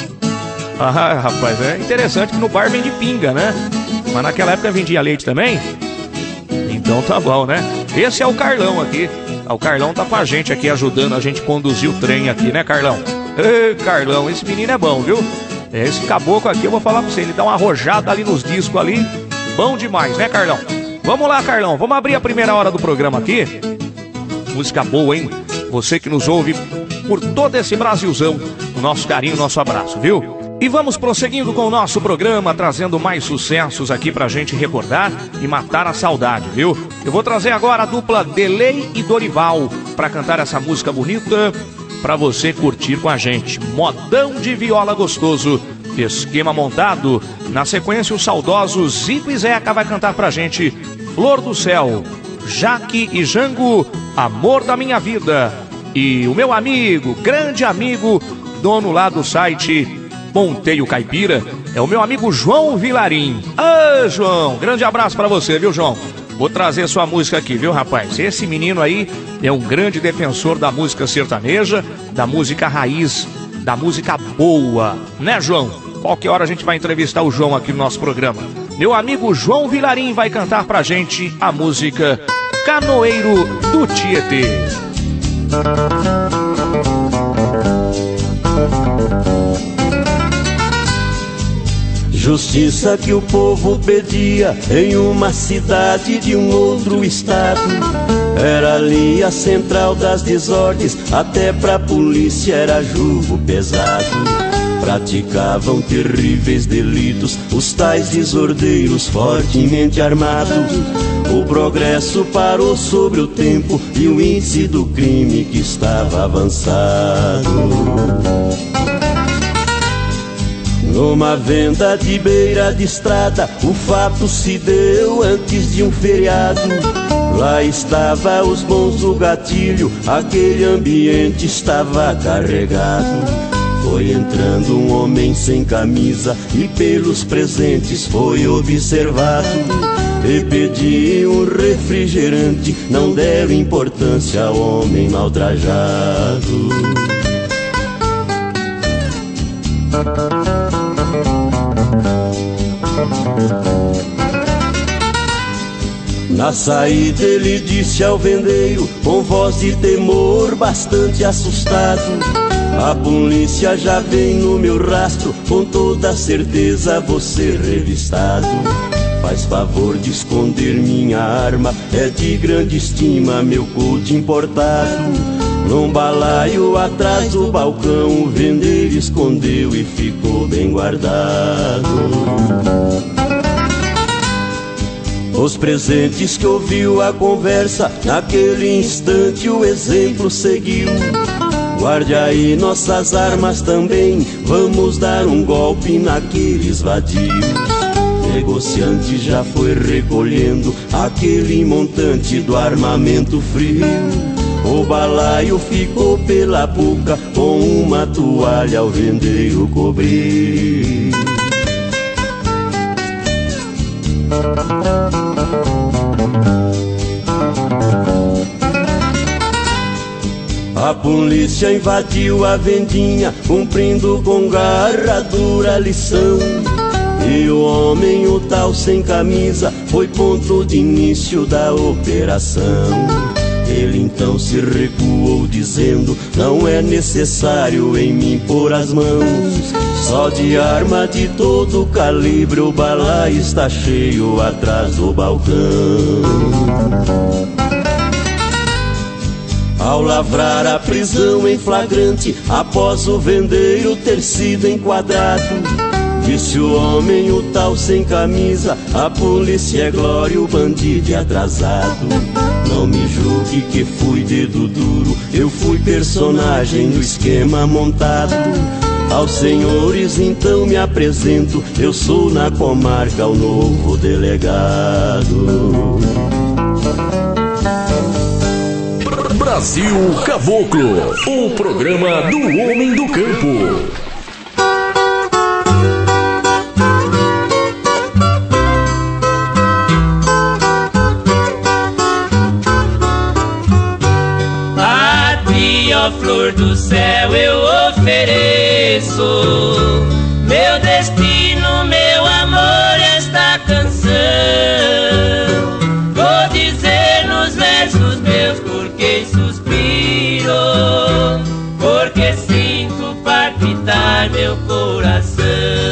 Speaker 2: Ah, rapaz, é interessante que no bar vende pinga, né? Mas naquela época vendia leite também? Então tá bom, né? Esse é o Carlão aqui. O Carlão tá com a gente aqui, ajudando a gente a conduzir o trem aqui, né, Carlão? Ê, Carlão, esse menino é bom, viu? Esse caboclo aqui, eu vou falar pra você, ele dá uma arrojada ali nos discos ali. Bom demais, né, Carlão? Vamos lá, Carlão, vamos abrir a primeira hora do programa aqui. Música boa, hein? Você que nos ouve por todo esse Brasilzão, o nosso carinho, o nosso abraço, viu? E vamos prosseguindo com o nosso programa, trazendo mais sucessos aqui pra gente recordar e matar a saudade, viu? Eu vou trazer agora a dupla Delay e Dorival pra cantar essa música bonita pra você curtir com a gente. Modão de viola gostoso, esquema montado. Na sequência, o saudoso Zico e Zeca vai cantar pra gente Flor do Céu, Jaque e Jango, Amor da Minha Vida. E o meu amigo, grande amigo, dono lá do site Ponteio Caipira, é o meu amigo João Vilarim. Ah, João, grande abraço pra você, viu, João? Vou trazer sua música aqui, viu, rapaz? Esse menino aí é um grande defensor da música sertaneja, da música raiz, da música boa, né, João? Qualquer hora a gente vai entrevistar o João aqui no nosso programa. Meu amigo João Vilarim vai cantar pra gente a música Canoeiro do Tietê.
Speaker 14: Justiça que o povo pedia em uma cidade de um outro estado. Era ali a central das desordens, até pra polícia era jugo pesado. Praticavam terríveis delitos os tais desordeiros fortemente armados. O progresso parou sobre o tempo e o índice do crime que estava avançado. Numa venda de beira de estrada, o fato se deu antes de um feriado. Lá estava os bons do gatilho, aquele ambiente estava carregado. Foi entrando um homem sem camisa e pelos presentes foi observado. E pediu um refrigerante, não deram importância ao homem maltrajado. Na saída ele disse ao vendeiro, com voz de temor bastante assustado: a polícia já vem no meu rastro, com toda certeza vou ser revistado. Faz favor de esconder minha arma, é de grande estima meu couro importado. Num balaio atrás do balcão, o vendeiro escondeu e ficou bem guardado. Os presentes que ouviu a conversa, naquele instante o exemplo seguiu. Guarde aí nossas armas também, vamos dar um golpe naqueles vadios. Negociante já foi recolhendo aquele montante do armamento frio. O balaio ficou pela boca, com uma toalha ao vendeiro cobrir. A polícia invadiu a vendinha, cumprindo com garra dura lição. E o homem, o tal sem camisa, foi ponto de início da operação. Ele então se recuou dizendo, não é necessário em mim pôr as mãos. Só de arma de todo calibre o balaio está cheio atrás do balcão. ao lavrar a prisão em flagrante, após o vendeiro ter sido enquadrado. Disse o homem, o tal sem camisa, a polícia é glória, o bandido é atrasado. Não me julgue que fui dedo duro, eu fui personagem no esquema montado. Aos senhores então me apresento, eu sou na comarca o novo delegado.
Speaker 6: Brasil Caboclo, o programa do homem do campo.
Speaker 5: A ti, ó flor do céu, eu ofereço meu destino, meu amor, esta canção. Vou dizer nos versos meus porque suspiro, porque sinto palpitar meu coração.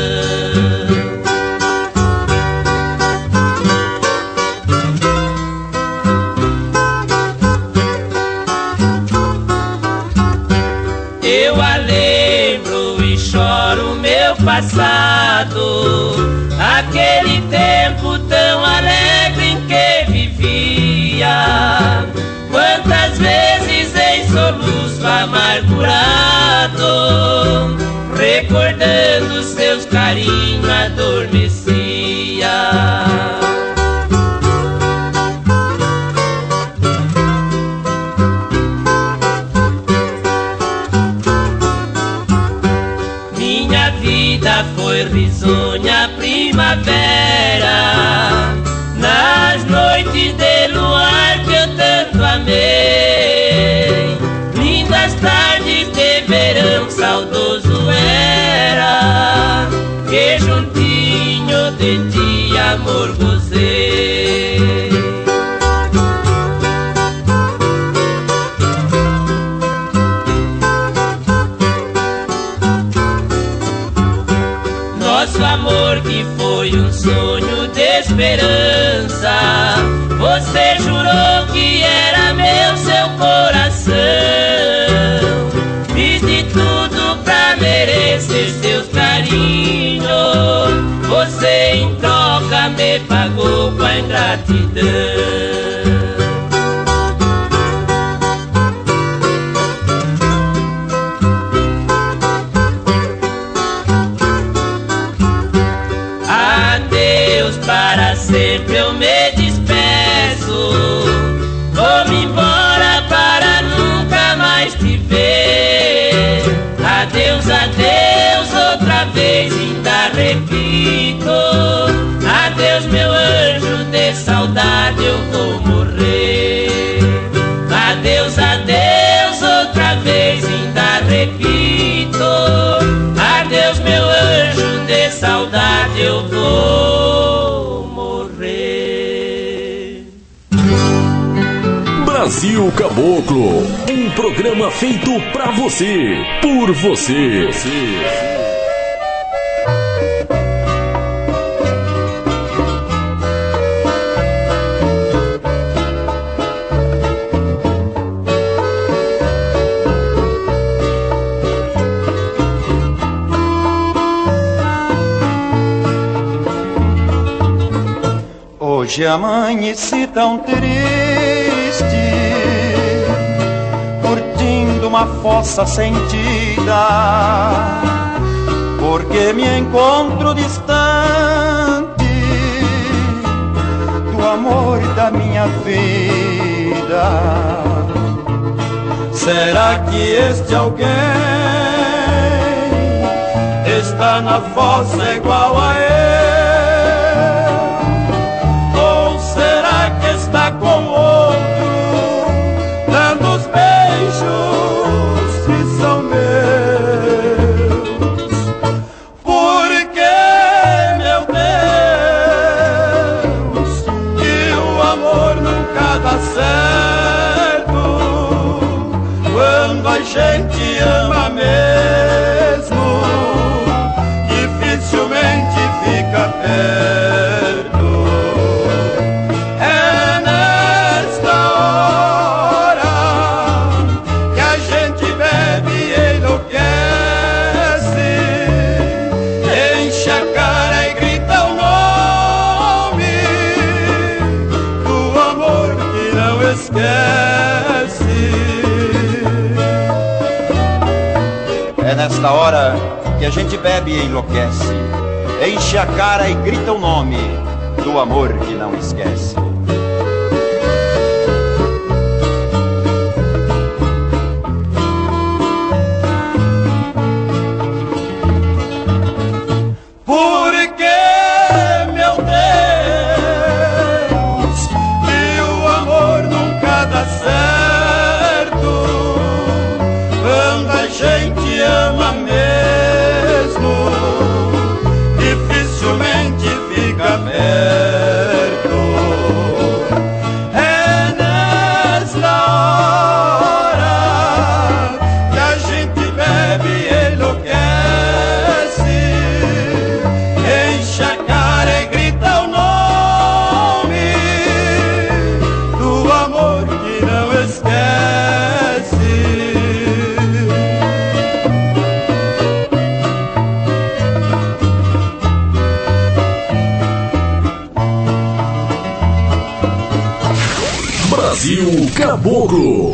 Speaker 5: Eu a lembro e choro meu passado, aquele tempo tão alegre em que vivia. Quantas vezes em soluço amargurado, recordando seus carinhos, adormecia. Minha vida foi risonha primavera, nas noites de luar que eu tanto amei. Lindas tardes de verão saudoso era, que juntinho de ti amor gozei. Nosso amor que foi um sonho de esperança, você jurou que era meu seu coração. Fiz de tudo pra merecer seus carinhos, você em troca me pagou com a ingratidão. Para sempre eu me despeço, vou-me embora para nunca mais te ver. Adeus, adeus, outra vez ainda repito, adeus meu anjo, de saudade eu vou morrer. Adeus, adeus, outra vez ainda repito, adeus meu anjo, de saudade eu vou.
Speaker 6: Brasil Caboclo, um programa feito pra você, por você.
Speaker 15: Hoje amanheci tão triste, curtindo uma fossa sentida, porque me encontro distante do amor da minha vida. Será que este alguém está na fossa igual a eu? Está com outro, dando os beijos que são meus. Porque, meu Deus, que o amor nunca dá certo quando a gente ama mesmo, dificilmente fica perto.
Speaker 8: esquece.
Speaker 16: É nesta hora que a gente bebe e enlouquece, enche a cara e grita o nome do amor que não esquece.
Speaker 6: Brasil Caboclo.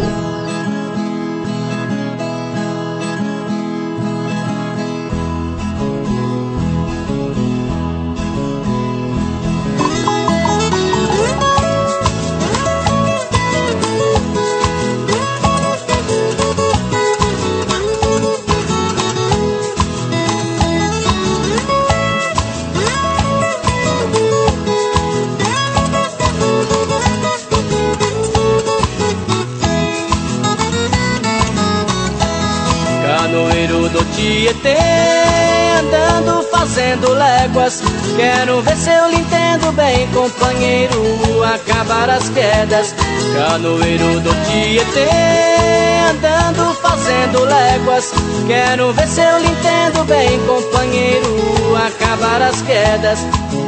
Speaker 17: Tietê, andando fazendo léguas, quero ver se eu lhe entendo bem, companheiro, acabar as quedas. Canoeiro do Tietê, andando fazendo léguas, quero ver se eu lhe entendo bem, companheiro, acabar as quedas.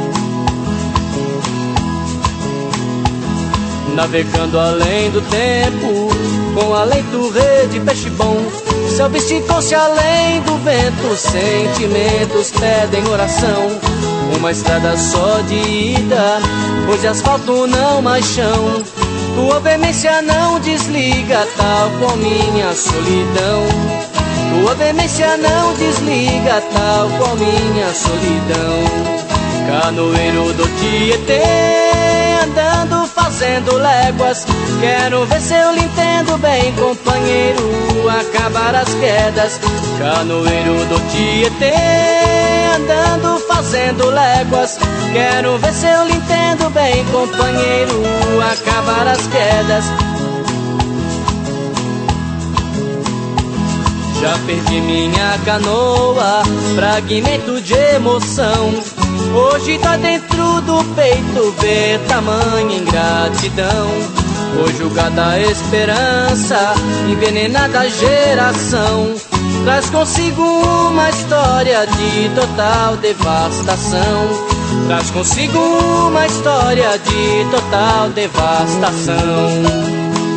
Speaker 17: Navegando além do tempo, com alento rede peixe bom, seu vesticou-se além do vento, sentimentos pedem oração. Uma estrada só de ida, pois de asfalto não mais chão. Tua veemência não desliga, tal qual minha solidão. Tua veemência não desliga, tal qual minha solidão. Canoeiro do Tietê, andando fazendo léguas, quero ver se eu lhe entendo bem, companheiro, acabar as quedas. Canoeiro do Tietê, andando fazendo léguas, quero ver se eu lhe entendo bem, companheiro, acabar as quedas. Já perdi minha canoa, fragmento de emoção. Hoje tá dentro do peito ver tamanha ingratidão. Foi julgada a esperança, envenenada a geração. Traz consigo uma história de total devastação. Traz consigo uma história de total devastação.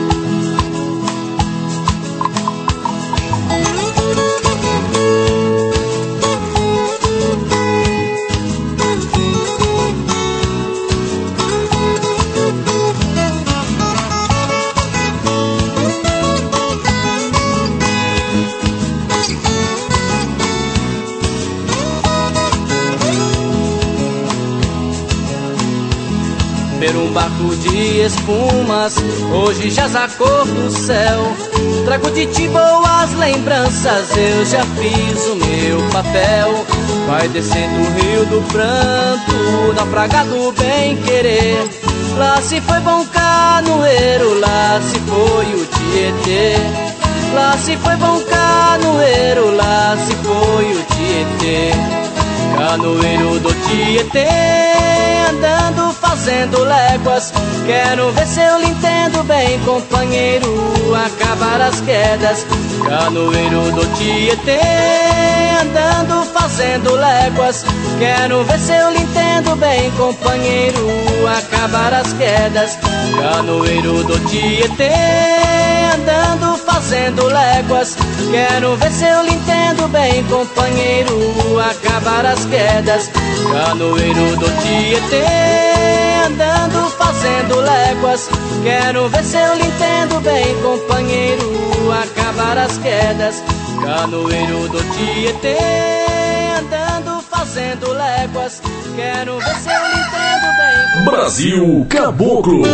Speaker 17: Ver um barco de espumas, hoje jaz a cor do céu. Trago de ti boas lembranças, eu já fiz o meu papel. Vai descendo o rio do pranto, naufragado bem querer. Lá se foi bom canoeiro, lá se foi o Tietê. Lá se foi bom canoeiro, lá se foi o Tietê. Canoeiro do Tietê, andando fazendo léguas, quero ver se eu lhe entendo bem, companheiro, acabar as quedas. Canoeiro do Tietê, andando fazendo léguas, quero ver se eu lhe entendo bem, companheiro, acabar as quedas. Canoeiro do Tietê, andando fazendo léguas, quero ver se eu lhe entendo bem, companheiro, acabar as quedas. Canoeiro do Tietê, andando fazendo léguas, léguas. Quero ver se eu lhe entendo bem, companheiro, acabar as quedas. Canoeiro do Tietê, andando fazendo léguas. Quero ver se eu lhe entendo bem.
Speaker 6: Brasil Caboclo.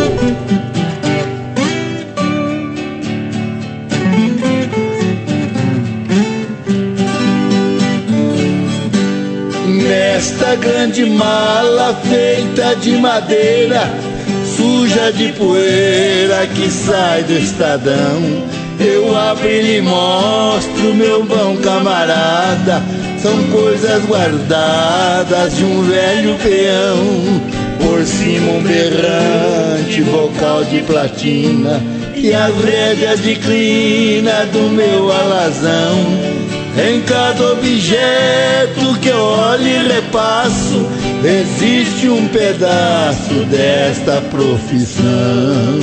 Speaker 18: Nesta grande mala feita de madeira, suja de poeira que sai do estadão, eu abro e lhe mostro, meu bom camarada, são coisas guardadas de um velho peão. Por cima um berrante vocal de platina e as rédeas de crina do meu alazão. Em cada objeto que eu olho e repasso, existe um pedaço desta profissão.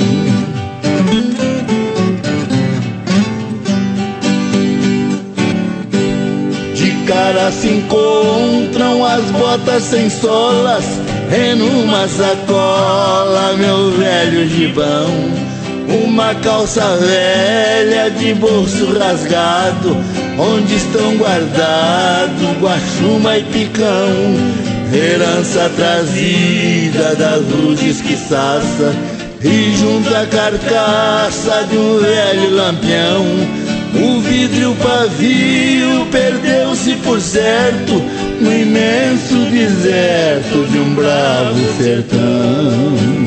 Speaker 18: De cara se encontram as botas sem solas, e numa sacola meu velho gibão, uma calça velha de bolso rasgado, onde estão guardados guaxuma e picão, herança trazida das luzes que saça, e junto à carcaça de um velho lampião, o vidro e o pavio perdeu-se por certo no imenso deserto de um bravo sertão.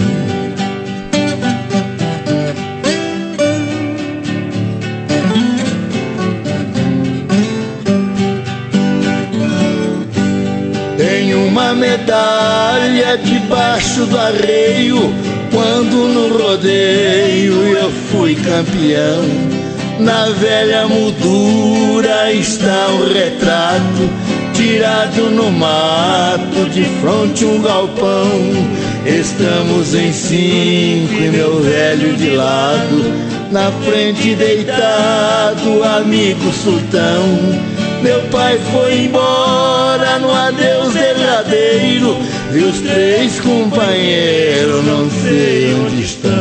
Speaker 18: Uma medalha debaixo do arreio, quando no rodeio eu fui campeão. Na velha moldura está um retrato, tirado no mato, de fronte um galpão. Estamos em cinco e meu velho de lado, na frente deitado, amigo sultão. Meu pai foi embora no adeus derradeiro, e os três companheiros não sei onde estão.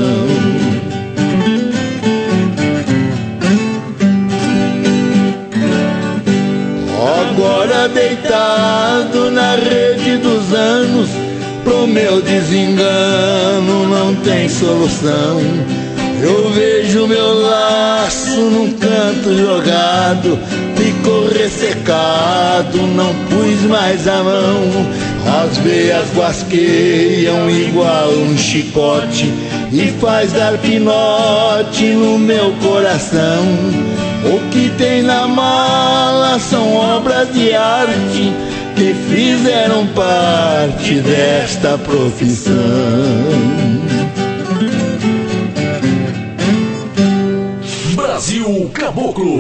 Speaker 18: Agora deitado na rede dos anos, pro meu desengano não tem solução. Eu vejo meu laço num canto jogado, ficou ressecado, não pus mais a mão. As veias guasqueiam igual um chicote e faz dar pinote no meu coração. O que tem na mala são obras de arte que fizeram parte desta profissão.
Speaker 6: Brasil Caboclo.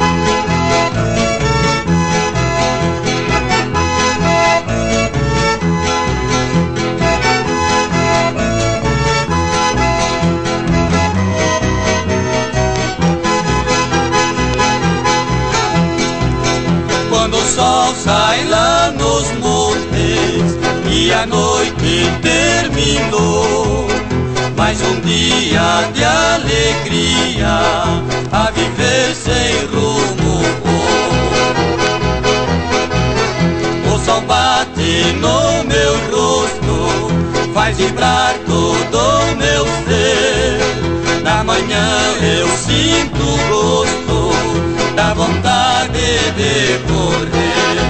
Speaker 3: Quando o sol sai lá nos montes e a noite terminou, mais um dia de alegria a viver sem rumo. O sol bate no meu rosto, faz vibrar todo o meu ser. Na manhã eu sinto o gosto da vontade de correr.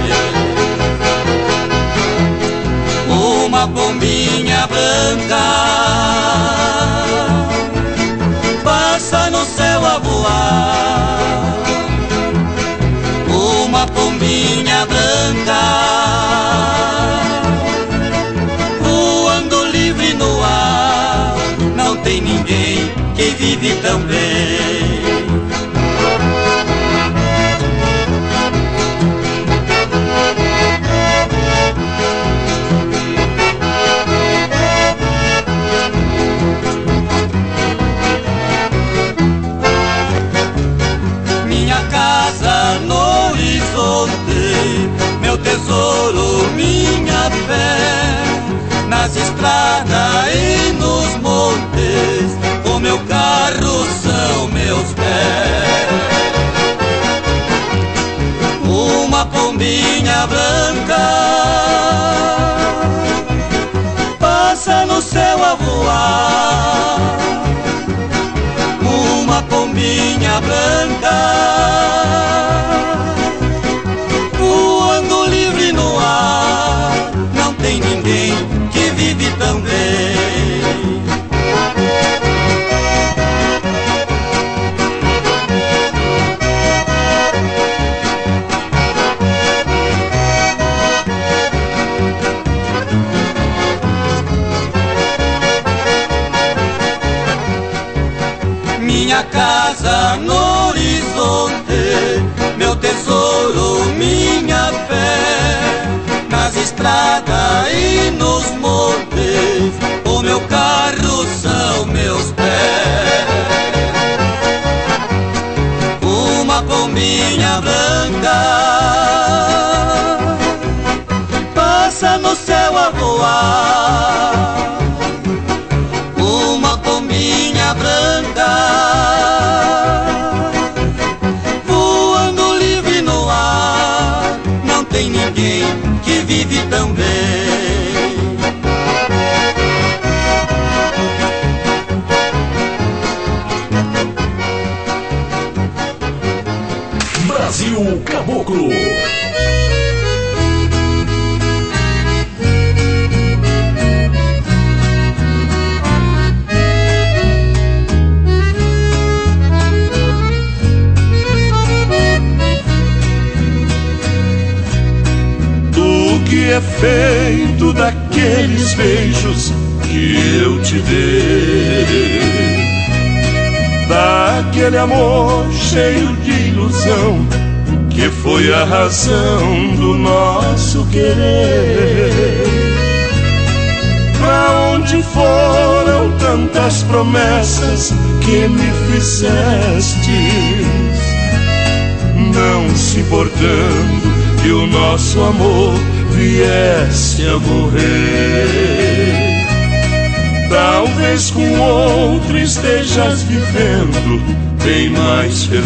Speaker 3: Uma pombinha branca passa no céu a voar. Uma pombinha branca voando livre no ar. Não tem ninguém que vive tão bem. Meu tesouro, minha fé, nas estradas e nos montes meu carro são meus pés. Uma pombinha branca passa no céu a voar. Uma pombinha branca voando livre no ar. Não tem ninguém que vive tão bem. Minha casa no horizonte, meu tesouro, minha fé. Nas estradas e nos montes, o meu carro são meus pés. Uma pombinha branca passa no céu a voar. Uma pombinha branca voando livre no ar. Não tem ninguém que vive tão bem.
Speaker 6: Brasil Caboclo.
Speaker 15: Que é feito daqueles beijos que eu te dei, daquele amor cheio de ilusão que foi a razão do nosso querer. Pra onde foram tantas promessas que me fizestes, não se importando que o nosso amor viesse a morrer. Talvez com outro estejas vivendo bem mais feliz,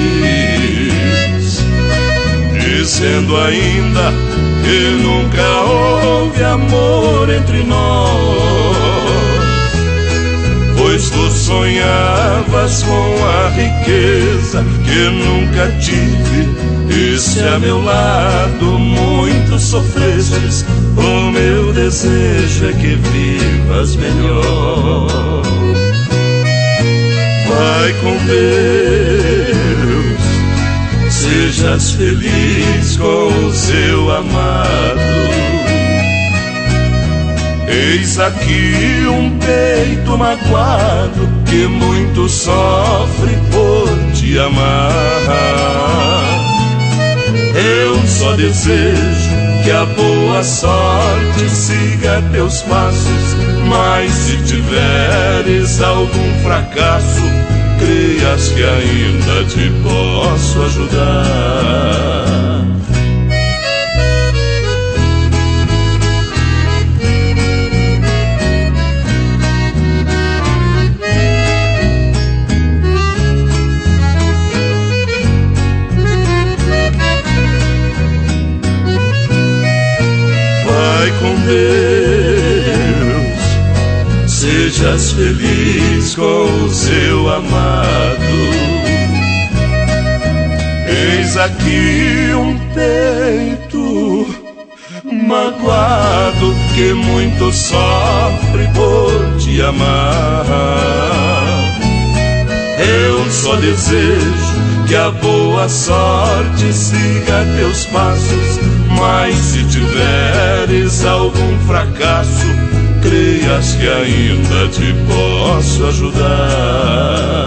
Speaker 15: dizendo ainda que nunca houve amor entre nós. Pois tu sonhavas com a riqueza que nunca tive, e se a meu lado muito sofrestes, o meu desejo é que vivas melhor. Vai com Deus, sejas feliz com o seu amado. Eis aqui um peito magoado que muito sofre por te amar. Eu só desejo que a boa sorte siga teus passos, mas se tiveres algum fracasso, creias que ainda te posso ajudar. Com Deus, sejas feliz com o seu amado. Eis aqui um peito magoado que muito sofre por te amar. Eu só desejo que a boa sorte siga teus passos, mas se tiveres algum fracasso, creias que ainda te posso ajudar.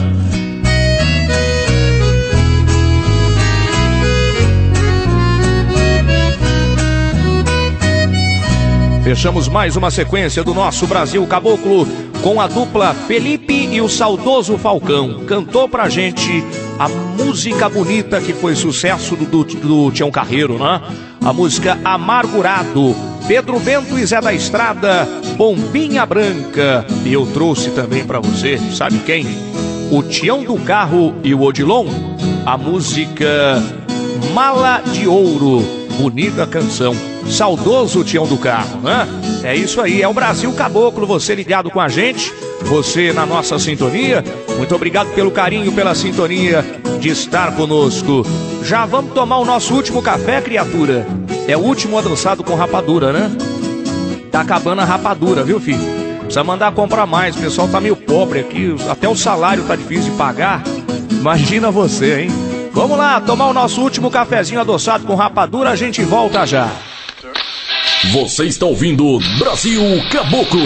Speaker 2: Fechamos mais uma sequência do nosso Brasil Caboclo com a dupla Felipe e o saudoso Falcão. Cantou pra gente a música bonita que foi sucesso do, do, do Tião Carreiro, né? a música Amargurado. Pedro Bento e Zé da Estrada, Bombinha Branca. E eu trouxe também pra você, sabe quem? O Tião do Carro e o Odilon, a música Mala de Ouro. Bonita canção. Saudoso Tião do Carro, né? É isso aí, é o Brasil Caboclo, você ligado com a gente, você na nossa sintonia. Muito obrigado pelo carinho, pela sintonia de estar conosco. Já vamos tomar o nosso último café, criatura. É o último adoçado com rapadura, né? Tá acabando a rapadura, viu, filho? Precisa mandar comprar mais, o pessoal tá meio pobre aqui, até o salário tá difícil de pagar. Imagina você, hein? Vamos lá, tomar o nosso último cafezinho adoçado com rapadura, a gente volta já.
Speaker 6: Você está ouvindo Brasil Caboclo.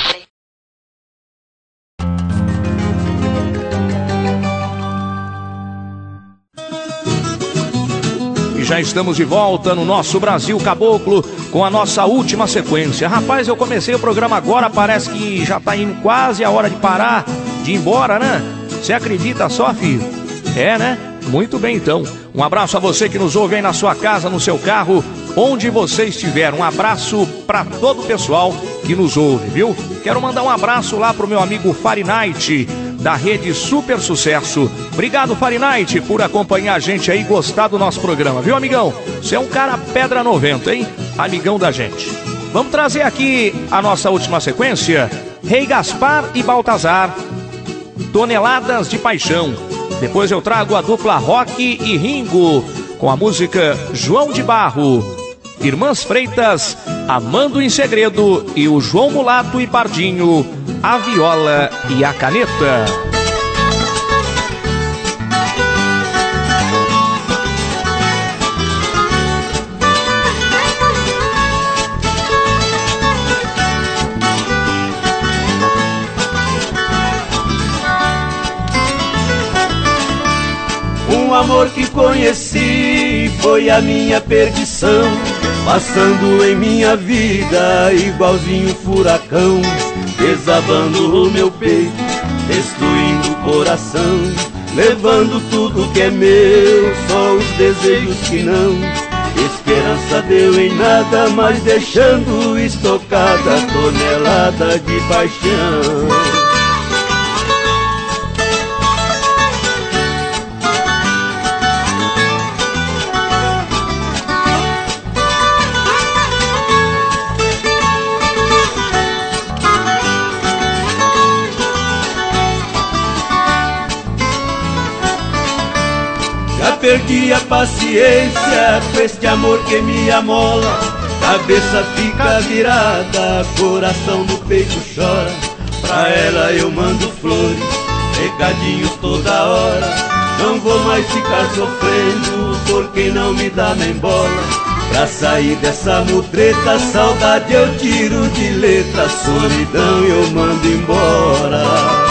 Speaker 2: E já estamos de volta no nosso Brasil Caboclo com a nossa última sequência. Rapaz, eu comecei o programa agora, parece que já tá indo quase a hora de parar, de ir embora, né? Você acredita só, filho? É, né? Muito bem, então. Um abraço a você que nos ouve aí na sua casa, no seu carro, onde você estiver. Um abraço para todo o pessoal que nos ouve, viu? Quero mandar um abraço lá pro meu amigo Fahrenheit, da rede Super Sucesso. Obrigado, Fahrenheit, por acompanhar a gente aí e gostar do nosso programa, viu, amigão? Você é um cara pedra noventa, hein? Amigão da gente. Vamos trazer aqui a nossa última sequência. Rei Gaspar e Baltazar, Toneladas de Paixão. Depois eu trago a dupla Rock e Ringo, com a música João de Barro, Irmãs Freitas, Amando em Segredo, e o João Mulato e Pardinho, a viola e a caneta.
Speaker 14: Um amor que conheci foi a minha perdição, passando em minha vida igualzinho furacão, desabando o meu peito, destruindo o coração, levando tudo que é meu, só os desejos que não. Esperança deu em nada, mas deixando estocada tonelada de paixão. Perdi a paciência com este amor que me amola, cabeça fica virada, coração no peito chora. Pra ela eu mando flores, recadinhos toda hora. Não vou mais ficar sofrendo por quem não me dá nem bola. Pra sair dessa mutreta, saudade eu tiro de letra, solidão eu mando embora.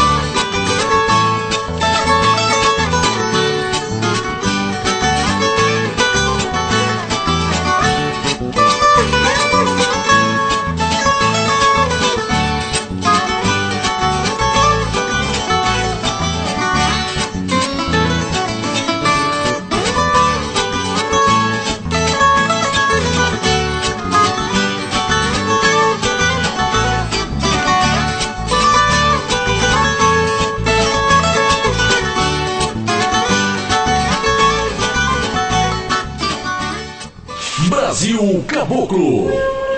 Speaker 6: Brasil Caboclo.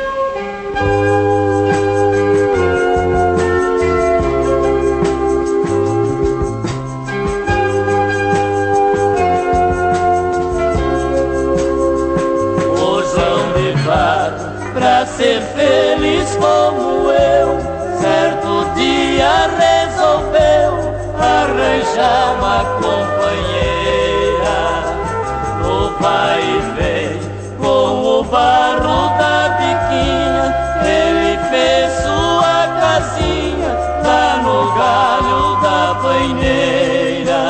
Speaker 10: Mozão de barro, pra ser feliz como eu, certo dia resolveu arranjar uma companheira. No vai e vem com o barro da biquinha, ele fez sua casinha lá no galho da banheira.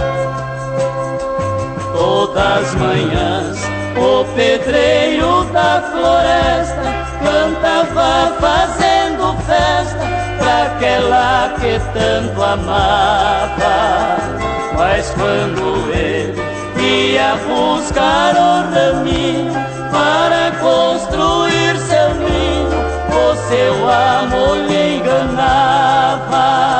Speaker 10: Todas as manhãs o pedreiro da
Speaker 7: da floresta cantava fazendo festa pra aquela que tanto amava. Mas quando ele ia buscar o raminho para construir seu ninho, o seu amor lhe enganava.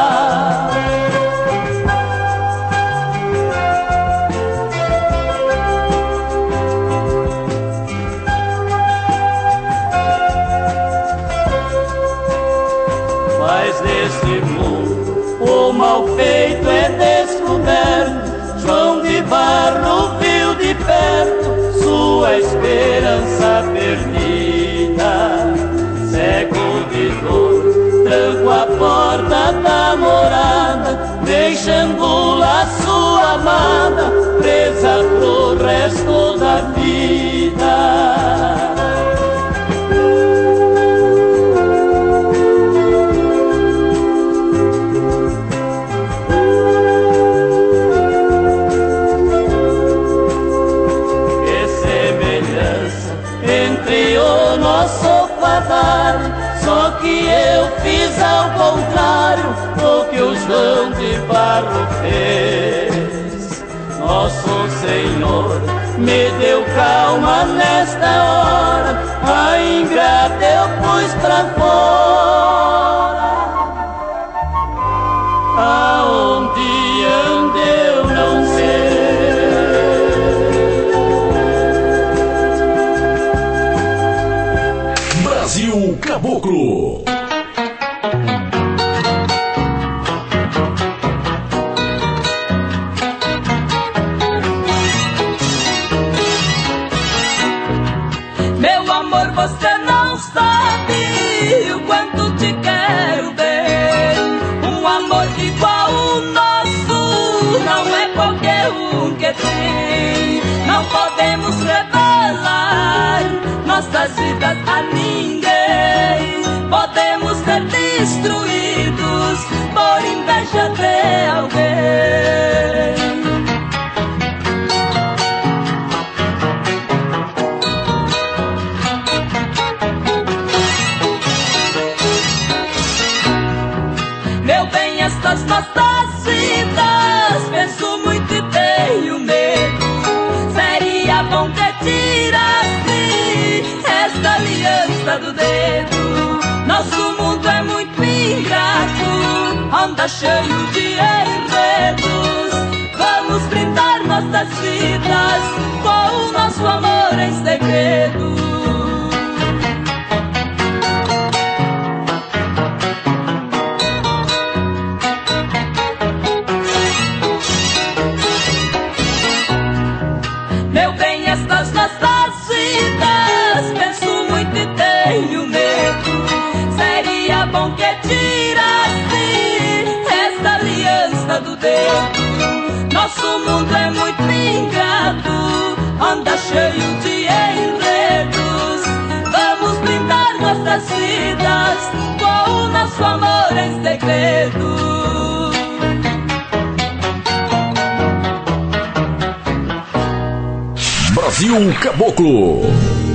Speaker 7: Mas nesse mundo o mal feito é descoberto. João de Barro viu de perto sua esperança perdida. Cego de dor, tranco a porta da morada, deixando lá sua amada presa pro resto da vida. Só que eu fiz ao contrário do que o João de Barro fez. Nosso Senhor me deu calma nesta hora, a ingrata eu pus pra fora. Aonde ande eu não sei.
Speaker 6: Brasil Caboclo.
Speaker 10: Meu amor, você não sabe o quanto te quero bem. Um amor igual o nosso não é qualquer um que tem. Não podemos revelar nossas vidas a ninguém. Podemos ser destruídos por inveja de alguém. Meu bem, estas nossas vidas penso muito e tenho medo. Seria bom que tirasse esta aliança do dedo. Nosso mundo é muito ingrato, anda cheio de enredos. Vamos brindar nossas vidas com o nosso amor em segredo. Meu bem, estas nossas vidas penso muito e tenho medo. Seria bom que tirasse esta aliança do dedo. Nosso mundo é muito ingrato, anda cheio de enredos. Vamos brindar nossas vidas com o nosso amor em segredo.
Speaker 6: Brasil Caboclo.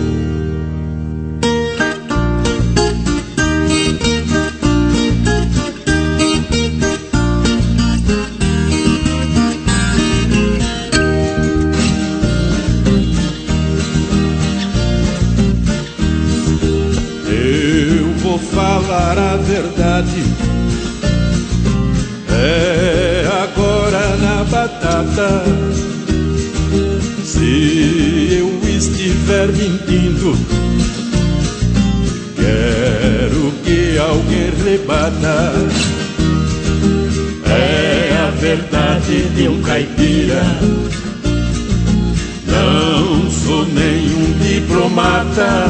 Speaker 8: Eu vou falar a verdade, é agora na batata. Se eu estiver mentindo, quero que alguém rebata. É a verdade de um caipira, não sou nenhum diplomata.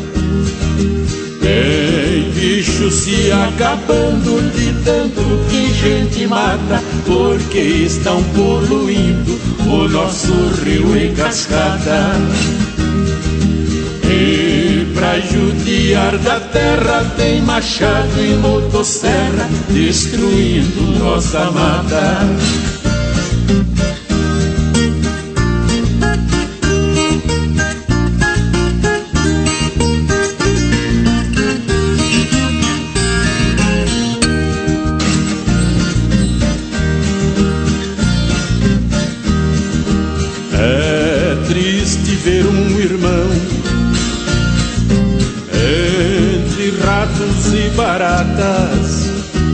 Speaker 8: Tem bicho se acabando de tanto que gente mata, porque estão poluindo o nosso rio e cascata. E pra judiar da terra tem machado e motosserra, destruindo nossa mata.
Speaker 13: ver um irmão. Entre ratos e baratas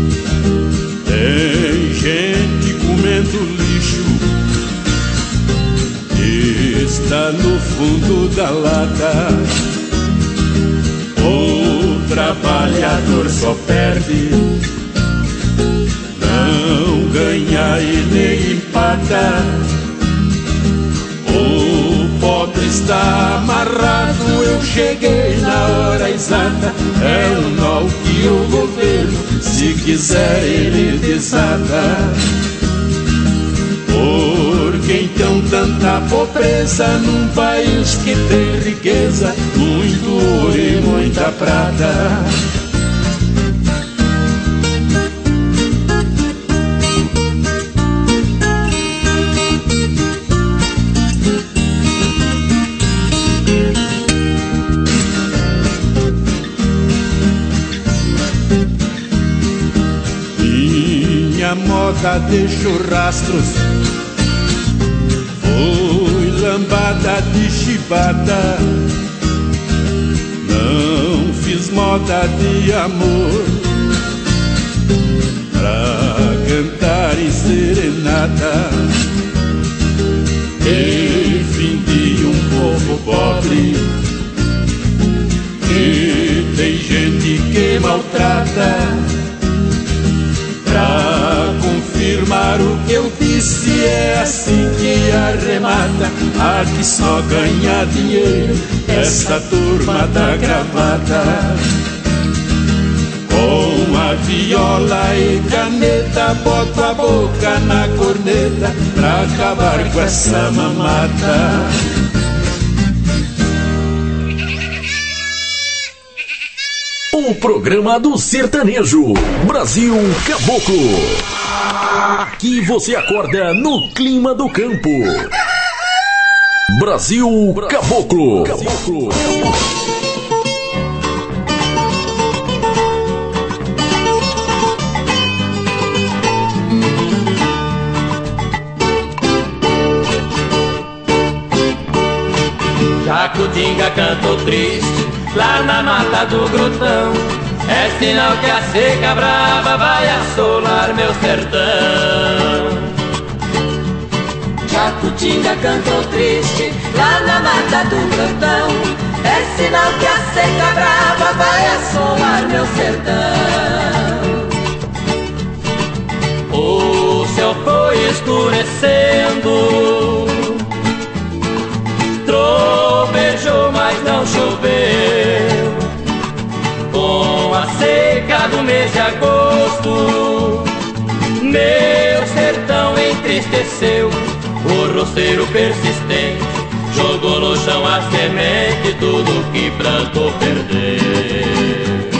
Speaker 13: tem gente comendo lixo, está no fundo da lata. O trabalhador só perde, não ganha e nem empata. O pobre está amarrado, eu cheguei na hora exata. É um nó que o governo, se quiser, ele desata. Por que então tanta pobreza num país que tem riqueza, muito ouro e muita prata? Minha moda deixou rastros, foi lambada de chibata. Não fiz moda de amor pra cantar em serenata. Enfim, de um povo pobre que tem gente que maltrata. Pra confirmar o que eu disse, é assim que arremata. Aqui só ganha dinheiro essa turma da gravata. Com a viola e caneta, boto a boca na corneta pra acabar com essa mamata.
Speaker 6: O programa do sertanejo, Brasil Caboclo. Aqui você acorda no clima do campo. Brasil Caboclo. Caboclo.
Speaker 17: Jacutinga cantou triste lá na mata do grotão. É sinal que a seca brava vai assolar meu sertão.
Speaker 10: Jacutinga cantou triste lá na mata do grotão. É sinal que a seca brava vai assolar meu sertão.
Speaker 17: O céu foi escurecendo, trovejou, mas não choveu. Com a seca do mês de agosto, meu sertão entristeceu. O roceiro persistente jogou no chão a semente, tudo que plantou perdeu.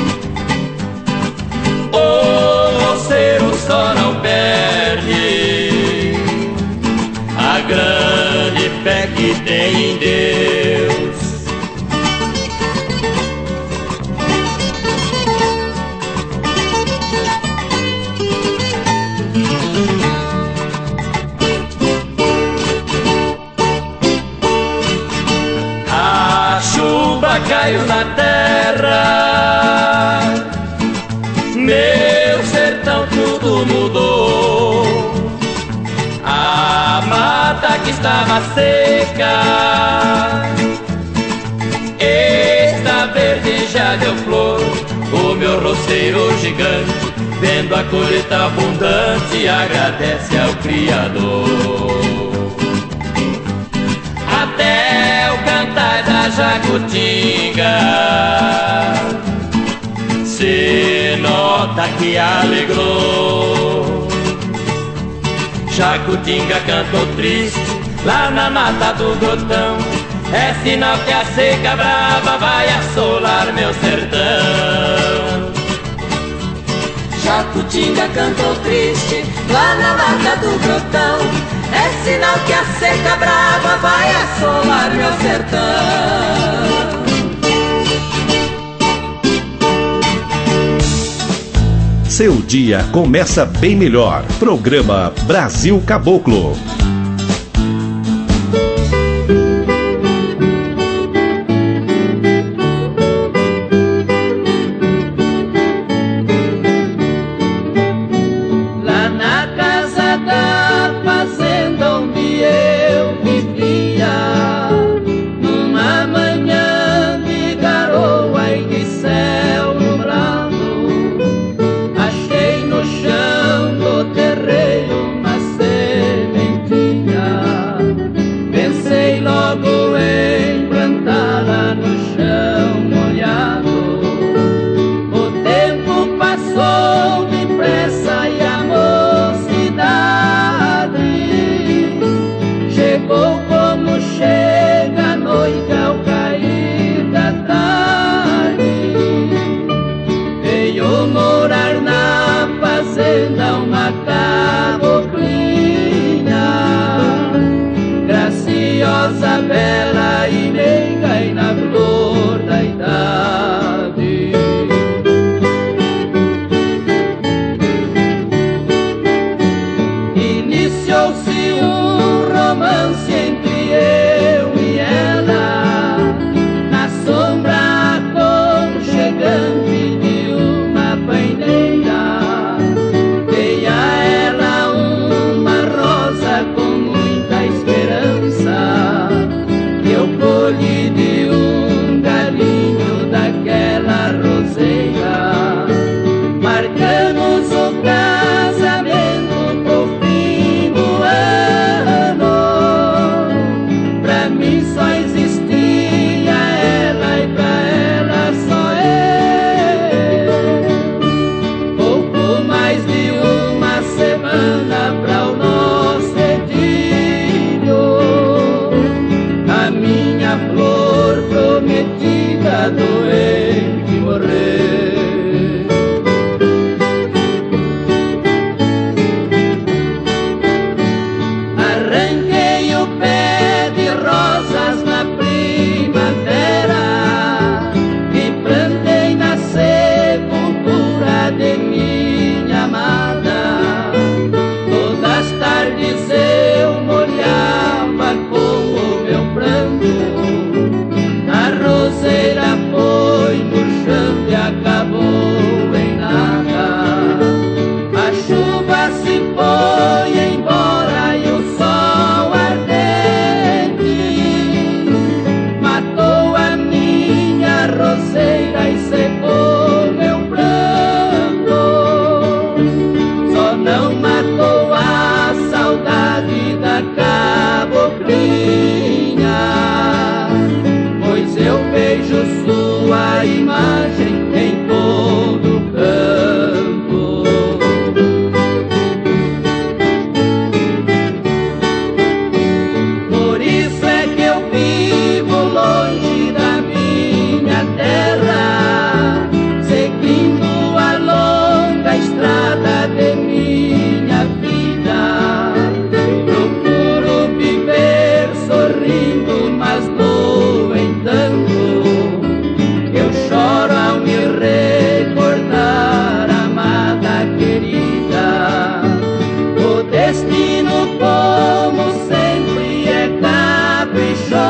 Speaker 17: O roceiro só não perde a grande fé que tem em Deus. A chuva caiu na terra, meu sertão tudo mudou. A mata que estava seca está verde, já deu flor. O meu roceiro gigante, vendo a colheita abundante, agradece ao Criador. Até o cantar da jacutinga se nota que alegrou. Jacutinga cantou triste lá na mata do grotão. É sinal que a seca brava vai assolar meu sertão.
Speaker 10: Jacutinga cantou triste lá na mata do grotão. É sinal que a seca brava vai assolar meu sertão.
Speaker 1: Seu dia começa bem melhor. Programa Brasil Caboclo.
Speaker 10: criou-se um romance entre eu e ela, na sombra aconchegante de uma paineira. Dei a ela uma rosa com muita esperança, que eu colhi de um galinho daquela roseira. Marcamos o casamento pro fim do ano. Pra mim só existia ela e pra ela só eu. Pouco mais de uma semana pra o nosso idílio, a minha flor prometida doente morrer. Arranquei o pé de rosas na primavera e plantei na sepultura de minha amada. Todas as tardes eu molhava com o meu pranto. A roseira foi murchando e acabou em nada. A chuva se foi embora e o sol ardente matou a minha roseira e secou meu pranto. Só não matou a saudade da caboclinha, pois eu vejo sua imagem em todo canto. Por isso é que eu vivo longe da minha terra, seguindo a longa estrada de minha vida. Procuro viver sorrindo, mas no entanto eu choro ao me recordar, amada querida. O destino, como sempre, é caprichoso,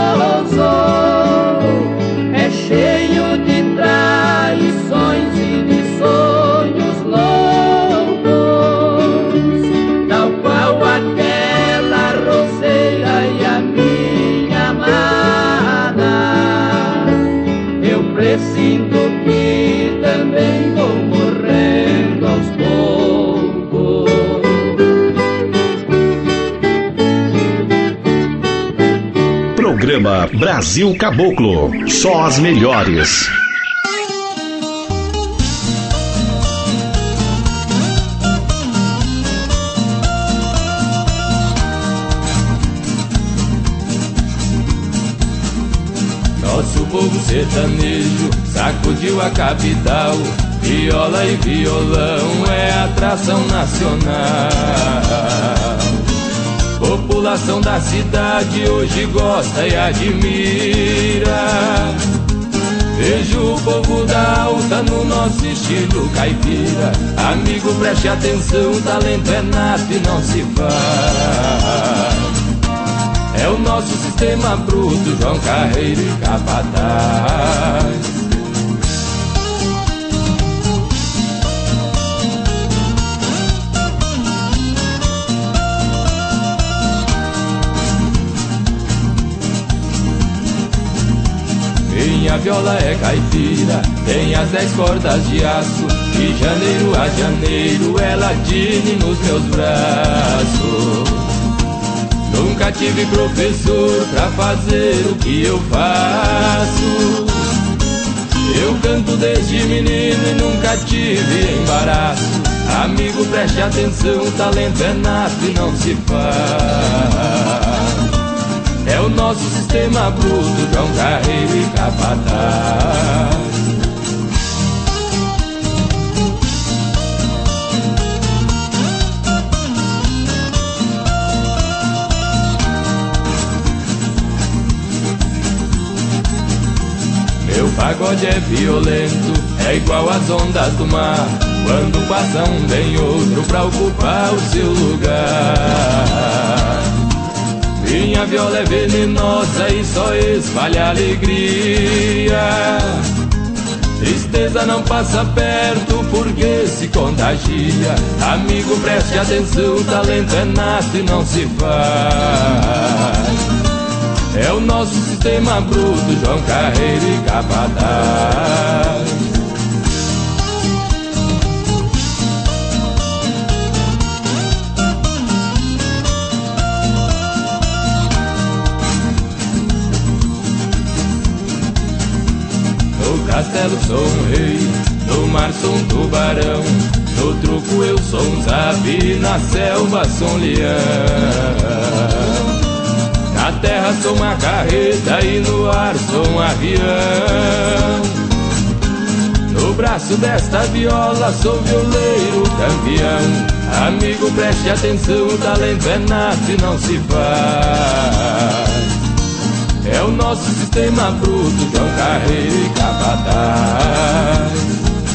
Speaker 10: é cheio de traições e de sonhos loucos, tal qual aquela roseira e a minha amada. Eu presinto que também vou morrendo aos poucos.
Speaker 1: Programa Brasil Caboclo. Só as melhores.
Speaker 5: Nosso povo sertanejo sacudiu a capital. Viola e violão é atração nacional. População da cidade hoje gosta e admira. Vejo o povo da alta no nosso estilo caipira. Amigo, preste atenção, talento é nato e não se faz. É o nosso sistema bruto, João Carreiro e Capataz. Minha viola é caipira, tem as dez cordas de aço. De janeiro a janeiro ela tine nos meus braços. Nunca tive professor pra fazer o que eu faço. Eu canto desde menino e nunca tive embaraço. Amigo, preste atenção, talento é nato e não se faz. É o nosso sistema bruto, João Carreiro e Capataz. Meu pagode é violento, é igual às ondas do mar.
Speaker 13: quando passa um vem outro pra ocupar o seu lugar. Minha viola é venenosa e só espalha alegria. Tristeza não passa perto porque se contagia. Amigo, preste atenção, talento é nato e não se faz. É o nosso sistema bruto, João Carreiro e Capataz. No castelo sou um rei, no mar sou um tubarão, no truco eu sou um zabi, na selva sou um leão. Na terra sou uma carreta e no ar sou um avião. No braço desta viola sou violeiro campeão. Amigo, preste atenção, o talento é nato e não se faz. É o nosso sistema bruto, João Carreiro e Capataz.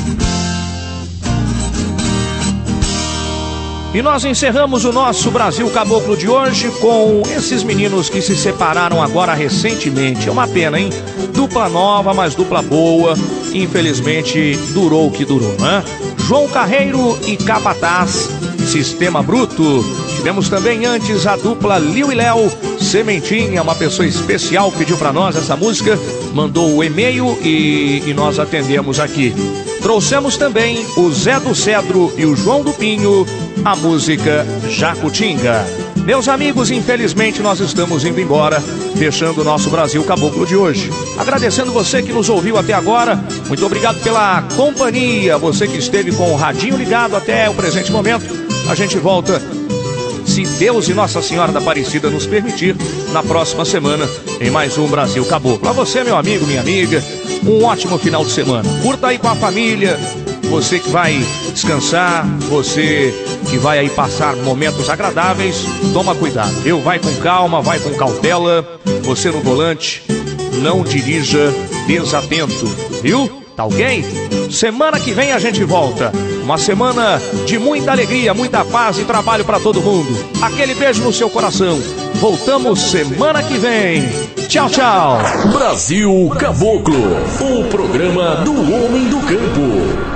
Speaker 2: E nós encerramos o nosso Brasil Caboclo de hoje com esses meninos que se separaram agora recentemente. É uma pena, hein? Dupla nova, mas dupla boa. Infelizmente, durou o que durou, né? João Carreiro e Capataz, Sistema Bruto. Tivemos também antes a dupla Liu e Léo, Sementinha, uma pessoa especial pediu pra nós essa música, mandou o e-mail e, e nós atendemos aqui. Trouxemos também o Zé do Cedro e o João do Pinho, a música Jacutinga. Meus amigos, infelizmente nós estamos indo embora, fechando o nosso Brasil Caboclo de hoje. Agradecendo você que nos ouviu até agora, muito obrigado pela companhia, você que esteve com o radinho ligado até o presente momento. A gente volta, se Deus e Nossa Senhora da Aparecida nos permitir, na próxima semana, em mais um Brasil Caboclo. A você, meu amigo, minha amiga, um ótimo final de semana. Curta aí com a família, você que vai descansar, você que vai aí passar momentos agradáveis, toma cuidado, viu? Vai com calma, vai com cautela, você no volante, não dirija desatento, viu? Tá ok? Semana que vem a gente volta. Uma semana de muita alegria, muita paz e trabalho pra todo mundo. Aquele beijo no seu coração. Voltamos semana que vem. Tchau, tchau.
Speaker 6: Brasil Caboclo, o programa do homem do campo.